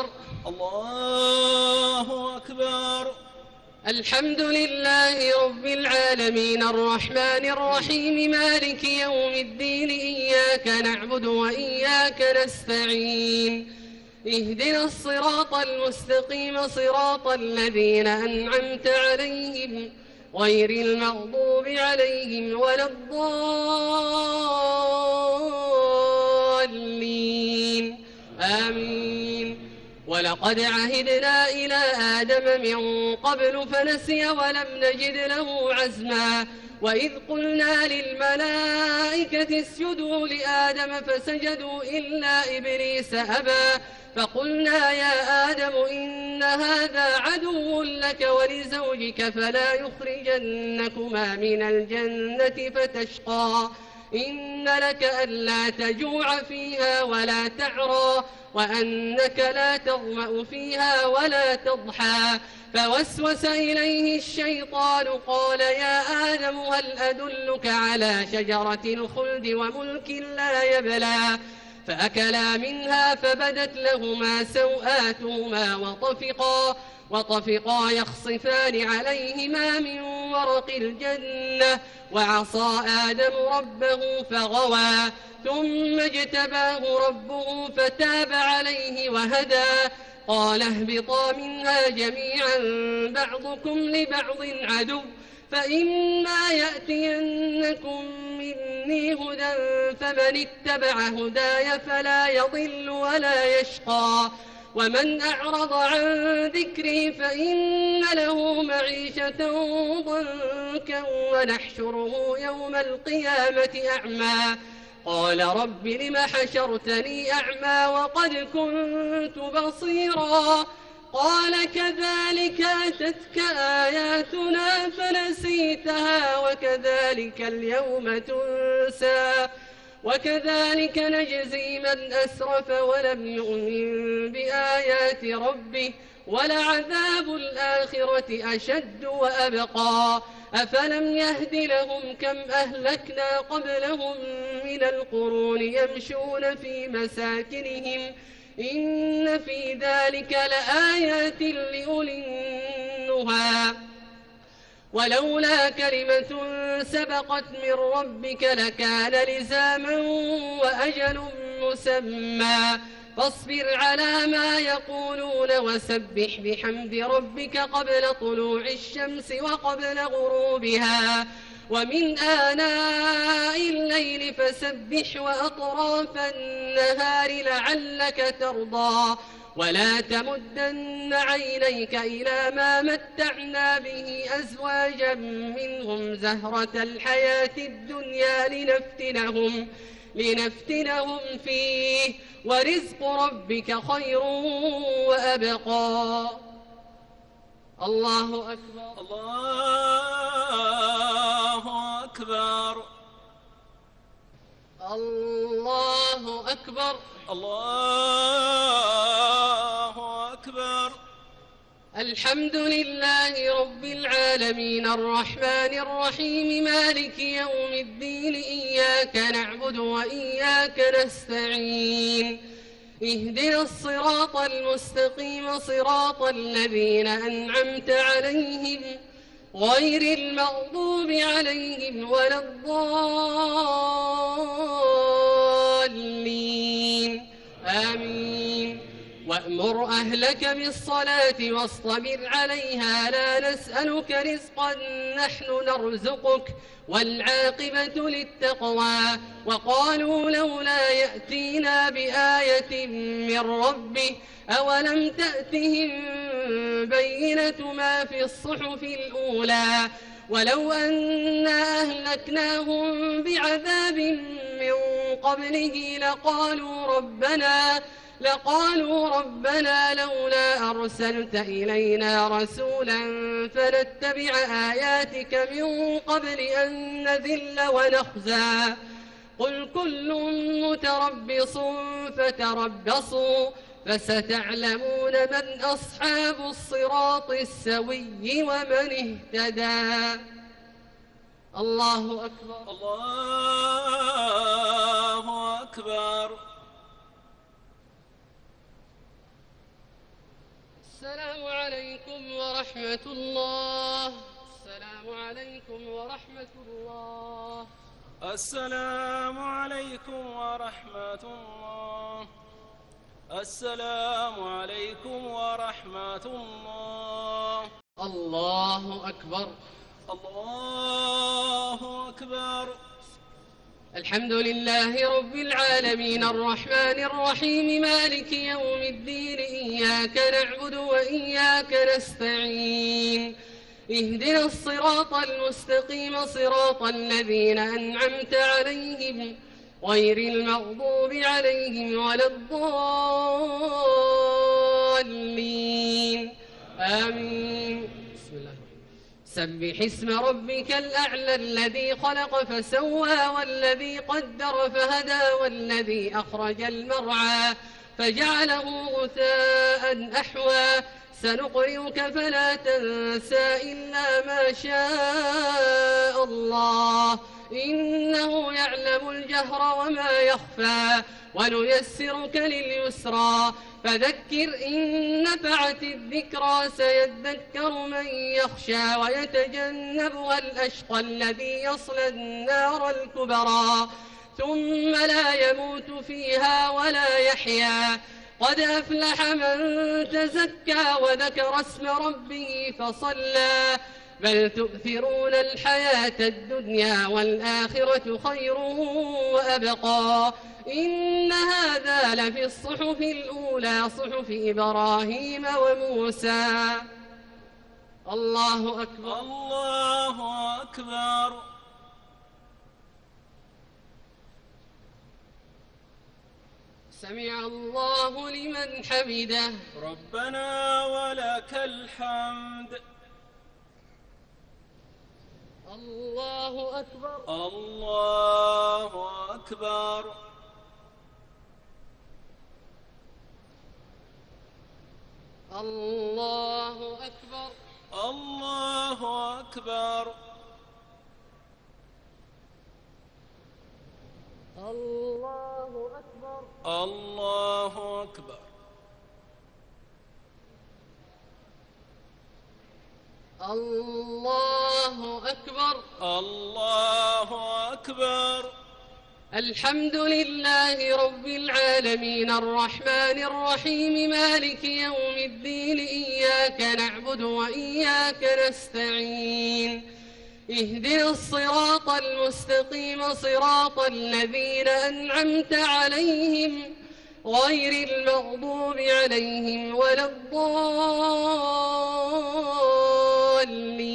الله أكبر. الحمد لله رب العالمين الرحمن الرحيم مالك يوم الدين إياك نعبد وإياك نستعين اهدنا الصراط المستقيم صراط الذين أنعمت عليهم غير المغضوب عليهم ولا الضالين آمين. ولقد عهدنا إلى آدم من قبل فنسي ولم نجد له عزما وإذ قلنا للملائكة اسجدوا لآدم فسجدوا إلا إبليس أبى فقلنا يا آدم إن هذا عدو لك ولزوجك فلا يخرجنكما من الجنة فتشقى إن لك ألا تجوع فيها ولا تعرى وأنك لا تظمأ فيها ولا تضحى فوسوس إليه الشيطان قال يا آدم هل أدلك على شجرة الخلد وملك لا يبلى فأكلا منها فبدت لهما سوآتهما وطفقا وطفقا يخصفان عليهما من ورق الجنة وعصى آدم ربه فغوى ثم اجتباه ربه فتاب عليه وهدى قال اهبطا منها جميعا بعضكم لبعض عدو فإما يأتينكم مني هدى فمن اتبع هداي فلا يضل ولا يشقى ومن أعرض عن ذكري فإن له معيشة ضنكا ونحشره يوم القيامة أعمى قال رب لم حشرتني أعمى وقد كنت بصيرا قال كذلك أتتك آياتنا فنسيتها وكذلك اليوم تنسى وكذلك نجزي من أسرف ولم يؤمن بآيات ربه ولعذاب الآخرة أشد وأبقى أفلم يهد لهم كم أهلكنا قبلهم من القرون يمشون في مساكنهم إن في ذلك لآيات لأولي النهى ولولا كلمة سبقت من ربك لكان لزاما وأجل مسمى فاصبر على ما يقولون وسبح بحمد ربك قبل طلوع الشمس وقبل غروبها ومن آناء الليل فسبح وأطراف النهار لعلك ترضى ولا تمدن عينيك إلى ما متعنا به أزواجا منهم زهرة الحياة الدنيا لنفتنهم لنفتنهم فيه ورزق ربك خير وأبقى. الله أكبر. الله أكبر. الله أكبر. الله أكبر. الحمد لله رب العالمين الرحمن الرحيم مالك يوم الدين إياك نعبد وإياك نستعين اهدنا الصراط المستقيم صراط الذين أنعمت عليهم غير المغضوب عليهم ولا الضالين آمين. وأمر أهلك بالصلاة واصطبر عليها لا نسألك رزقا نحن نرزقك والعاقبة للتقوى. وقالوا لولا يأتينا بآية من ربه أولم تأتهم بينة ما في الصحف الأولى ولو أنا أهلكناهم بعذاب من قبله لقالوا ربنا لقالوا ربنا لولا أرسلت إلينا رسولا فنتبع آياتك من قبل أن نذل ونخزى. قل كل متربص فتربصوا فستعلمون من أصحاب الصراط السوي ومن اهتدى. الله أكبر. الله أكبر. السلام عليكم ورحمة الله. السلام عليكم ورحمة الله. السلام عليكم ورحمة الله. السلام عليكم ورحمة الله. الله أكبر. الله أكبر. الحمد لله رب العالمين الرحمن الرحيم مالك يوم الدين إياك نعبد وإياك نستعين اهدنا الصراط المستقيم صراط الذين أنعمت عليهم غير المغضوب عليهم ولا الضالين آمين. بسم الله. سبح اسم ربك الأعلى الذي خلق فسوى والذي قدر فهدى والذي أخرج المرعى فجعله غثاء أحوى سنقرئك فلا تنسى إلا ما شاء الله إنه يعلم الجهر وما يخفى ونيسرك لليسرى فذكر إن نفعت الذكرى سيذكر من يخشى ويتجنبها الأشقى الذي يصلى النار الكبرى ثم لا يموت فيها ولا يحيا قد أفلح من تزكى وذكر اسم ربه فصلى بل تؤثرون الحياة الدنيا والآخرة خير وأبقى إن هذا لفي الصحف الأولى صحف إبراهيم وموسى. الله أكبر. الله أكبر. سمع الله لمن حمده. ربنا ولك الحمد. الله أكبر. الله أكبر. الله أكبر. الله أكبر. الله أكبر. الله أكبر. الله أكبر. الله أكبر. الحمد لله رب العالمين الرحمن الرحيم مالك يوم الدين إياك نعبد وإياك نستعين اهدنا الصراط المستقيم صراط الذين أنعمت عليهم غير المغضوب عليهم ولا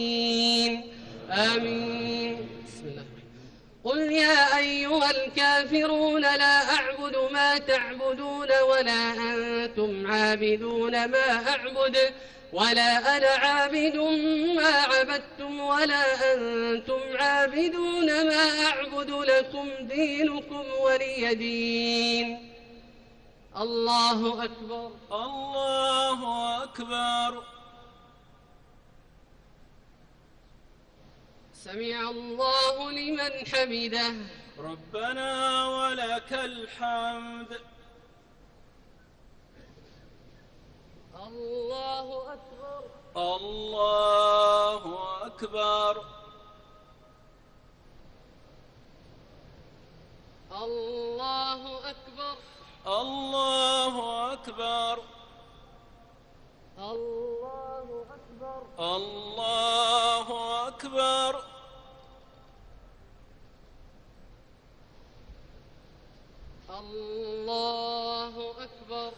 الضالين آمين. بسم الله. قل يا أيها الكافرون الكافرون لا أعبد ما تعبدون ولا أنتم عابدون ما أعبد ولا أنا عابد ما عبدتم ولا أنتم عابدون ما أعبد لكم دينكم ولي دين. الله أكبر. الله أكبر. سمع الله لمن حمده. ربنا ولك الحمد. الله أكبر. الله أكبر. الله أكبر. الله أكبر. الله أكبر. الله أكبر. الله أكبر.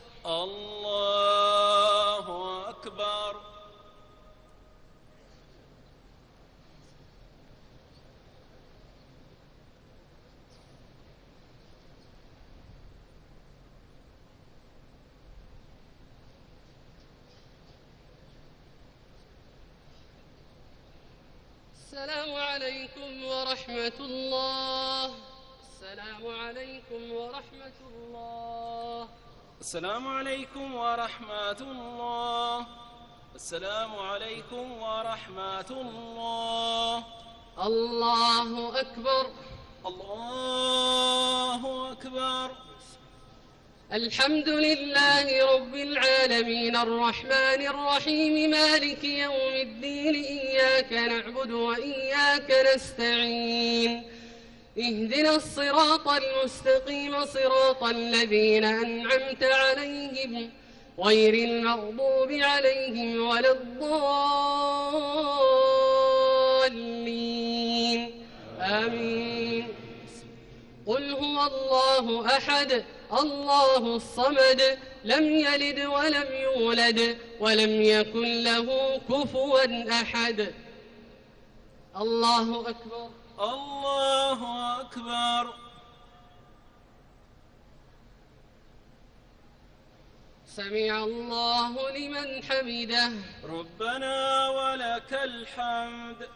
الله أكبر. السلام عليكم ورحمة الله. السلام عليكم ورحمة الله. السلام عليكم ورحمة الله. السلام عليكم ورحمة الله. الله أكبر. الله أكبر. الحمد لله رب العالمين الرحمن الرحيم مالك يوم الدين إياك نعبد وإياك نستعين اهدنا الصراط المستقيم صراط الذين أنعمت عليهم غير المغضوب عليهم ولا الضالين آمين. قل هو الله أحد الله الصمد لم يلد ولم يولد ولم يكن له كفوا أحد. الله أكبر. الله أكبر. سمع الله لمن حمده. ربنا ولك الحمد.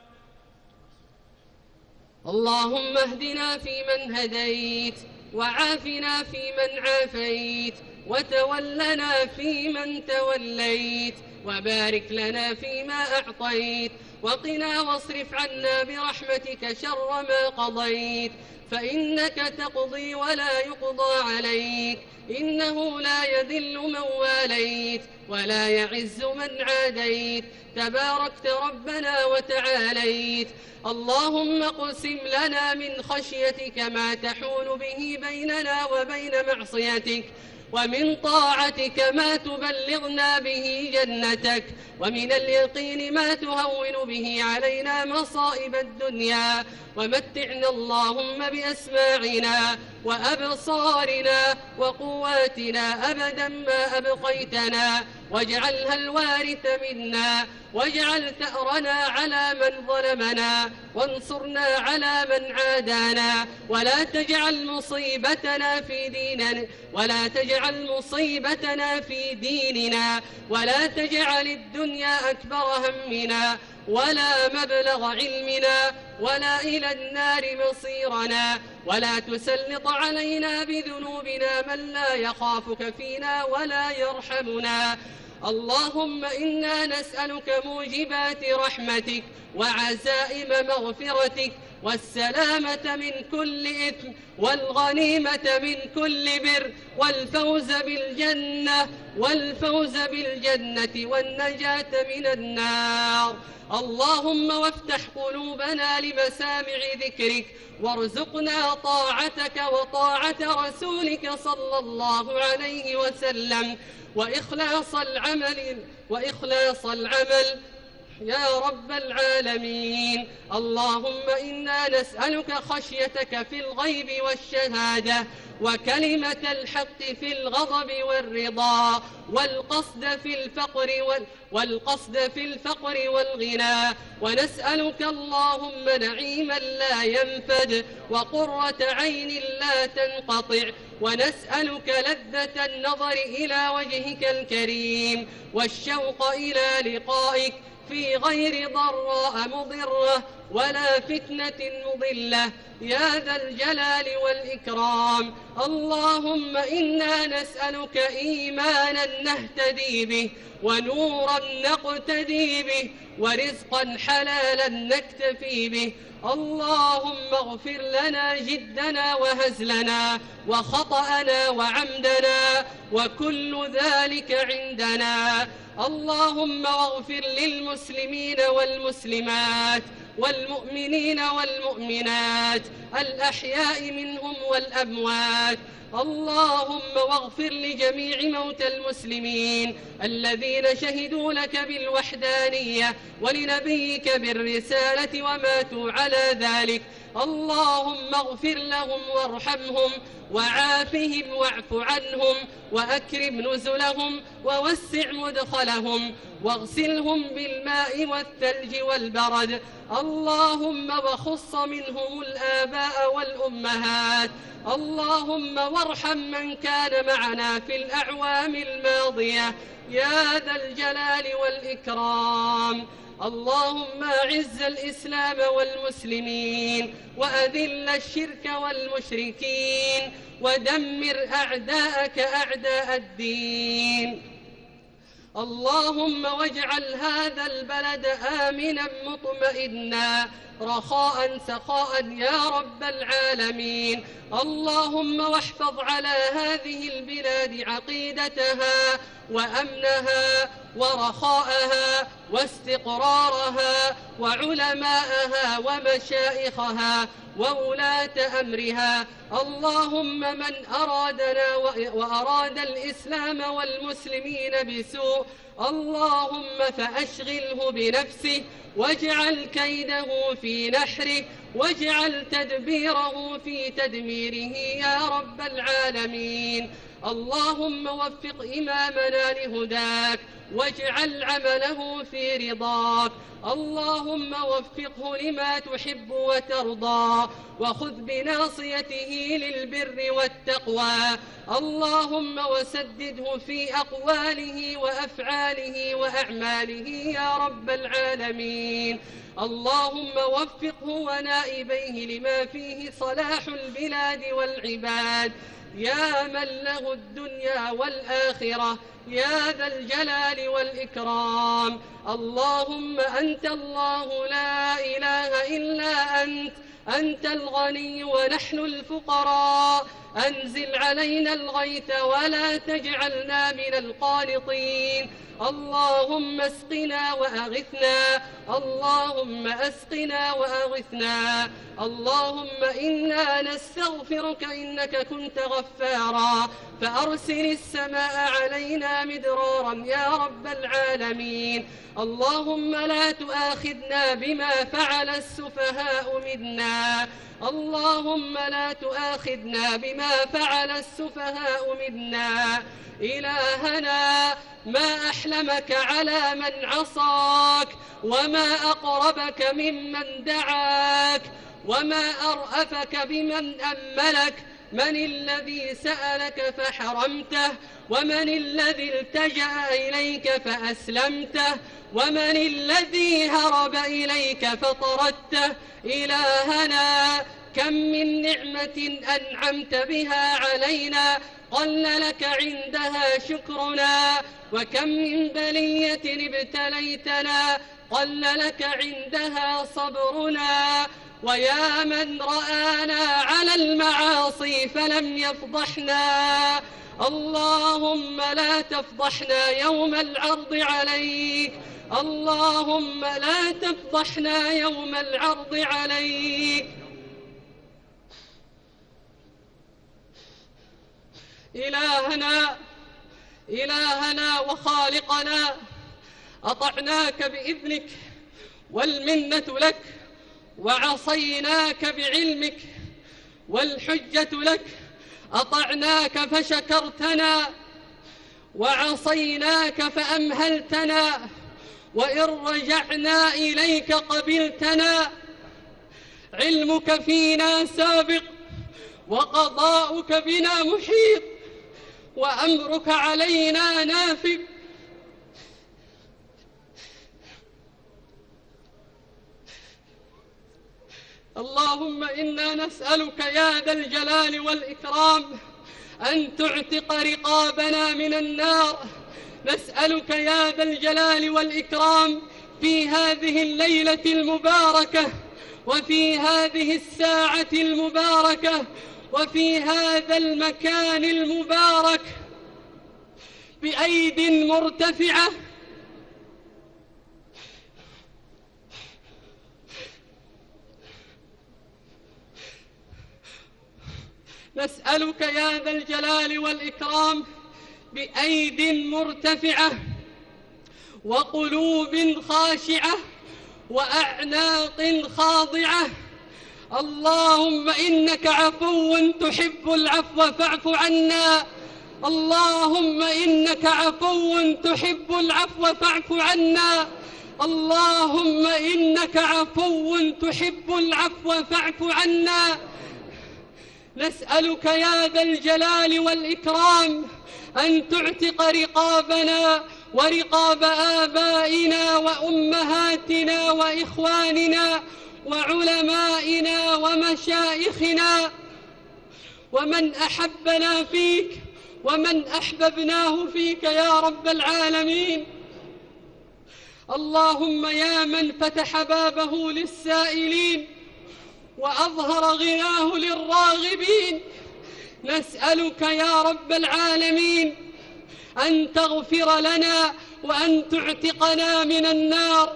اللهم اهدنا فيمن هديت وعافنا فيمن عافيت وتولنا فيمن توليت وبارك لنا فيما أعطيت وقنا واصرف عنا برحمتك شر ما قضيت فإنك تقضي ولا يقضى عليك إنه لا يذل من واليت ولا يعز من عاديت تباركت ربنا وتعاليت. اللهم اقسم لنا من خشيتك ما تحول به بيننا وبين معصيتك ومن طاعتك ما تبلغنا به جنتك ومن اليقين ما تهون به علينا مصائب الدنيا ومتعنا اللهم بأسماعنا وأبصارنا وقواتنا أبدا ما أبقيتنا واجعلها الوارث منا واجعل ثأرنا على من ظلمنا وانصرنا على من عادانا ولا تجعل مصيبتنا في ديننا ولا تجعل مصيبتنا في ديننا ولا تجعل الدنيا أكبر همنا ولا مبلغ علمنا ولا إلى النار مصيرنا ولا تسلط علينا بذنوبنا من لا يخافك فينا ولا يرحمنا. اللهم إنا نسألك موجبات رحمتك وعزائم مغفرتك والسلامة من كل إثم والغنيمة من كل بر والفوز بالجنة والفوز بالجنة والنجاة من النار. اللهم وافتح قلوبنا لمسامع ذكرك وارزقنا طاعتك وطاعة رسولك صلى الله عليه وسلم وإخلاص العمل وإخلاص العمل يا رب العالمين. اللهم إنا نسألك خشيتك في الغيب والشهادة، وكلمة الحق في الغضب والرضا، والقصد في الفقر وال والقصد في الفقر والغنى. ونسألك اللهم نعيما لا ينفد، وقرة عين لا تنقطع. ونسألك لذة النظر إلى وجهك الكريم، والشوق إلى لقائك في غير ضراء مضرة ولا فتنة مضلة، يا ذا الجلال والإكرام. اللهم إنا نسألك إيمانا نهتدي به، ونورا نقتدي به، ورزقا حلالا نكتفي به. اللهم اغفر لنا جدنا وهزلنا وخطأنا وعمدنا وكل ذلك عندنا. اللهم اغفر للمسلمين والمسلمات والمؤمنين والمؤمنات الأحياء منهم والأموات. اللهم واغفر لجميع موتى المسلمين الذين شهدوا لك بالوحدانية ولنبيك بالرسالة وماتوا على ذلك. اللهم اغفر لهم وارحمهم وعافهم واعف عنهم وأكرم نزلهم ووسع مدخلهم واغسلهم بالماء والثلج والبرد. اللهم وخص منهم الآباء والأمهات. اللهم وارحم من كان معنا في الأعوام الماضية، يا ذا الجلال والإكرام. اللهم أعز الإسلام والمسلمين، وأذل الشرك والمشركين، ودمر أعداءك أعداء الدين. اللهم واجعل هذا البلد آمنا مطمئنا رخاء سخاء يا رب العالمين. اللهم واحفظ على هذه البلاد عقيدتها وأمنها ورخاءها واستقرارها وعلماءها ومشائخها وولاة أمرها. اللهم من أرادنا وأراد الإسلام والمسلمين بسوء اللهم فأشغله بنفسه، واجعل كيده في نحره، واجعل تدبيره في تدميره يا رب العالمين. اللهم وفق إمامنا لهداك، واجعل عمله في رضاك. اللهم وفقه لما تحب وترضى، وخذ بناصيته للبر والتقوى. اللهم وسدده في أقواله وأفعاله وأعماله يا رب العالمين. اللهم وفقه ونائبيه لما فيه صلاح البلاد والعباد، يا من له الدنيا والآخرة، يا ذا الجلال والإكرام. اللهم أنت الله لا إله إلا أنت، أنت الغني ونحن الفقراء. أنزل علينا الغيث ولا تجعلنا من القانطين. اللهم اسقنا وأغثنا، اللهم أسقنا وأغثنا. اللهم إنا نستغفرك إنك كنت غفارا، فأرسل السماء علينا مدرارا يا رب العالمين. اللهم لا تؤاخذنا بما فعل السفهاء منا، اللهم لا تؤاخذنا بما فعل السفهاء منا. إلهنا ما أحلمك على من عصاك، وما أقربك ممن دعاك، وما أرأفك بمن أملك. من الذي سألك فحرمته، ومن الذي التجأ إليك فأسلمته، ومن الذي هرب إليك فطردته. إلهنا كم من نعمة أنعمت بها علينا قل لك عندها شكرنا، وكم من بلية ابتليتنا قل لك عندها صبرنا. ويا من رآنا على المعاصي فلم يفضحنا، اللهم لا تفضحنا يوم العرض عليك، اللهم لا تفضحنا يوم العرض عليك. إلهنا إلهنا وخالقنا، أطعناك بإذنك والمنة لك، وعصيناك بعلمك والحجة لك. أطعناك فشكرتنا، وعصيناك فأمهلتنا، وإن رجعنا إليك قبلتنا. علمك فينا سابق، وقضاؤك بنا محيط، وأمرك علينا نافذ. اللهم إنا نسألك يا ذا الجلال والإكرام أن تعتق رقابنا من النار. نسألك يا ذا الجلال والإكرام في هذه الليلة المباركة، وفي هذه الساعة المباركة، وفي هذا المكان المبارك، بأيد مرتفعة نسألك يا ذا الجلال والإكرام بأيد مرتفعة، وقلوب خاشعة، وأعناق خاضعة. اللهم إنك عفو تحب العفو فاعف عنا. اللهم إنك عفو تحب العفو فاعف عنا. اللهم إنك عفو تحب العفو فاعف عنا. نسألك يا ذا الجلال والإكرام أن تعتق رقابنا ورقاب آبائنا وأمهاتنا وإخواننا وعلمائنا ومشايخنا، ومن أحبنا فيك ومن أحببناه فيك يا رب العالمين. اللهم يا من فتح بابه للسائلين وأظهر غناه للراغبين، نسألك يا رب العالمين أن تغفر لنا وأن تعتقنا من النار.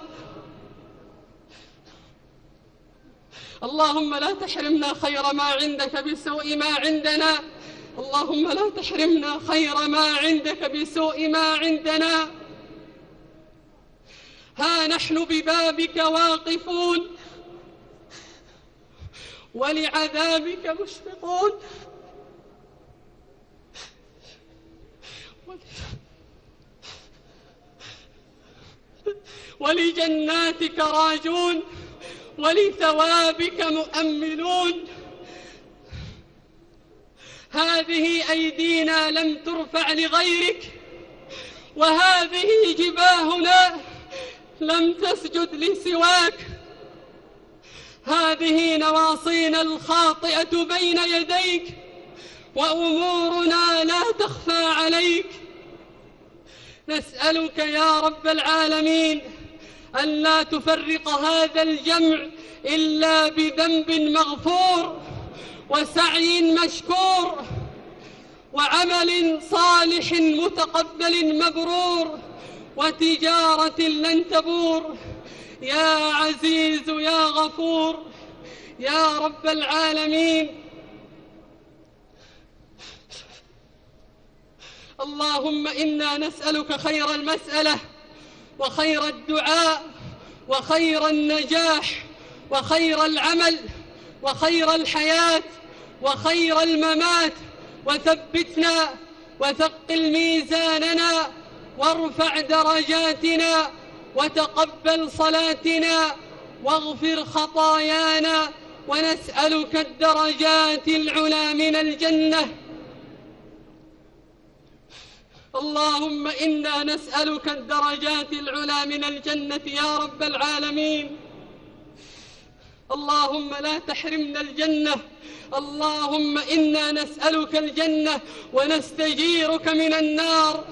اللهم لا تحرمنا خير ما عندك بسوء ما عندنا. اللهم لا تحرمنا خير ما عندك بسوء ما عندنا. ها نحن ببابك واقفون، ولعذابك مشفقون، ولجناتك راجون، ولثوابك مؤملون. هذه أيدينا لم ترفع لغيرك، وهذه جباهنا لم تسجد لسواك. هذه نواصينا الخاطئة بين يديك، وأمورنا لا تخفى عليك. نسألك يا رب العالمين أن لا تفرق هذا الجمع إلا بذنب مغفور، وسعي مشكور، وعمل صالح متقبل مبرور، وتجارة لن تبور. يا عزيز يا غفور يا رب العالمين. اللهم إنا نسألك خير المسألة، وخير الدعاء، وخير النجاح، وخير العمل، وخير الحياة، وخير الممات. وثبتنا وثقل ميزاننا، وارفع درجاتنا، وتقبل صلاتنا، واغفر خطايانا، ونسألك الدرجات العلى من الجنة. اللهم إنا نسألك الدرجات العلى من الجنة يا رب العالمين. اللهم لا تحرمنا الجنة. اللهم إنا نسألك الجنة ونستجيرك من النار.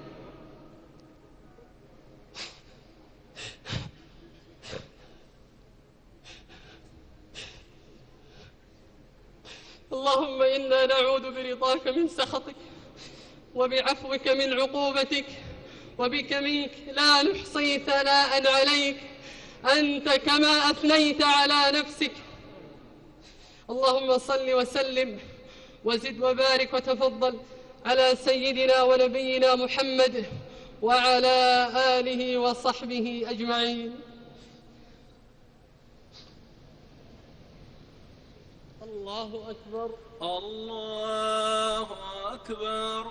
اللهم إنا نعوذ برضاك من سخطك، وبعفوك من عقوبتك، وبك منك لا نحصي ثناء عليك، أنت كما أثنيت على نفسك. اللهم صل وسلم وزد وبارك وتفضل على سيدنا ونبينا محمد وعلى آله وصحبه أجمعين. الله أكبر. الله أكبر.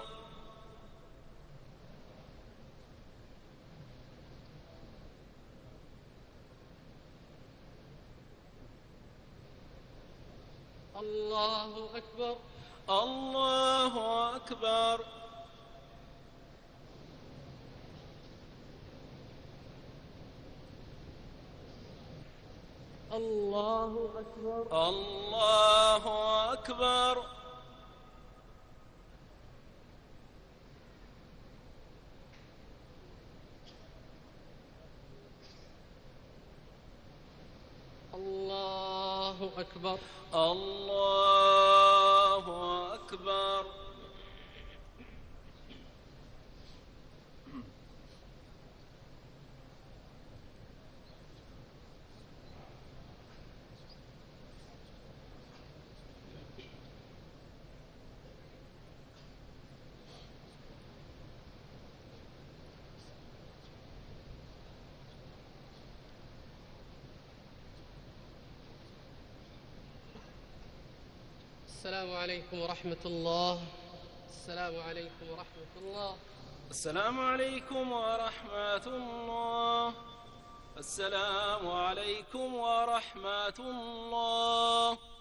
الله أكبر. الله أكبر. الله أكبر. الله أكبر. الله أكبر. الله أكبر. السلام عليكم ورحمة الله. السلام عليكم ورحمة الله. السلام عليكم ورحمة الله. السلام عليكم ورحمة الله.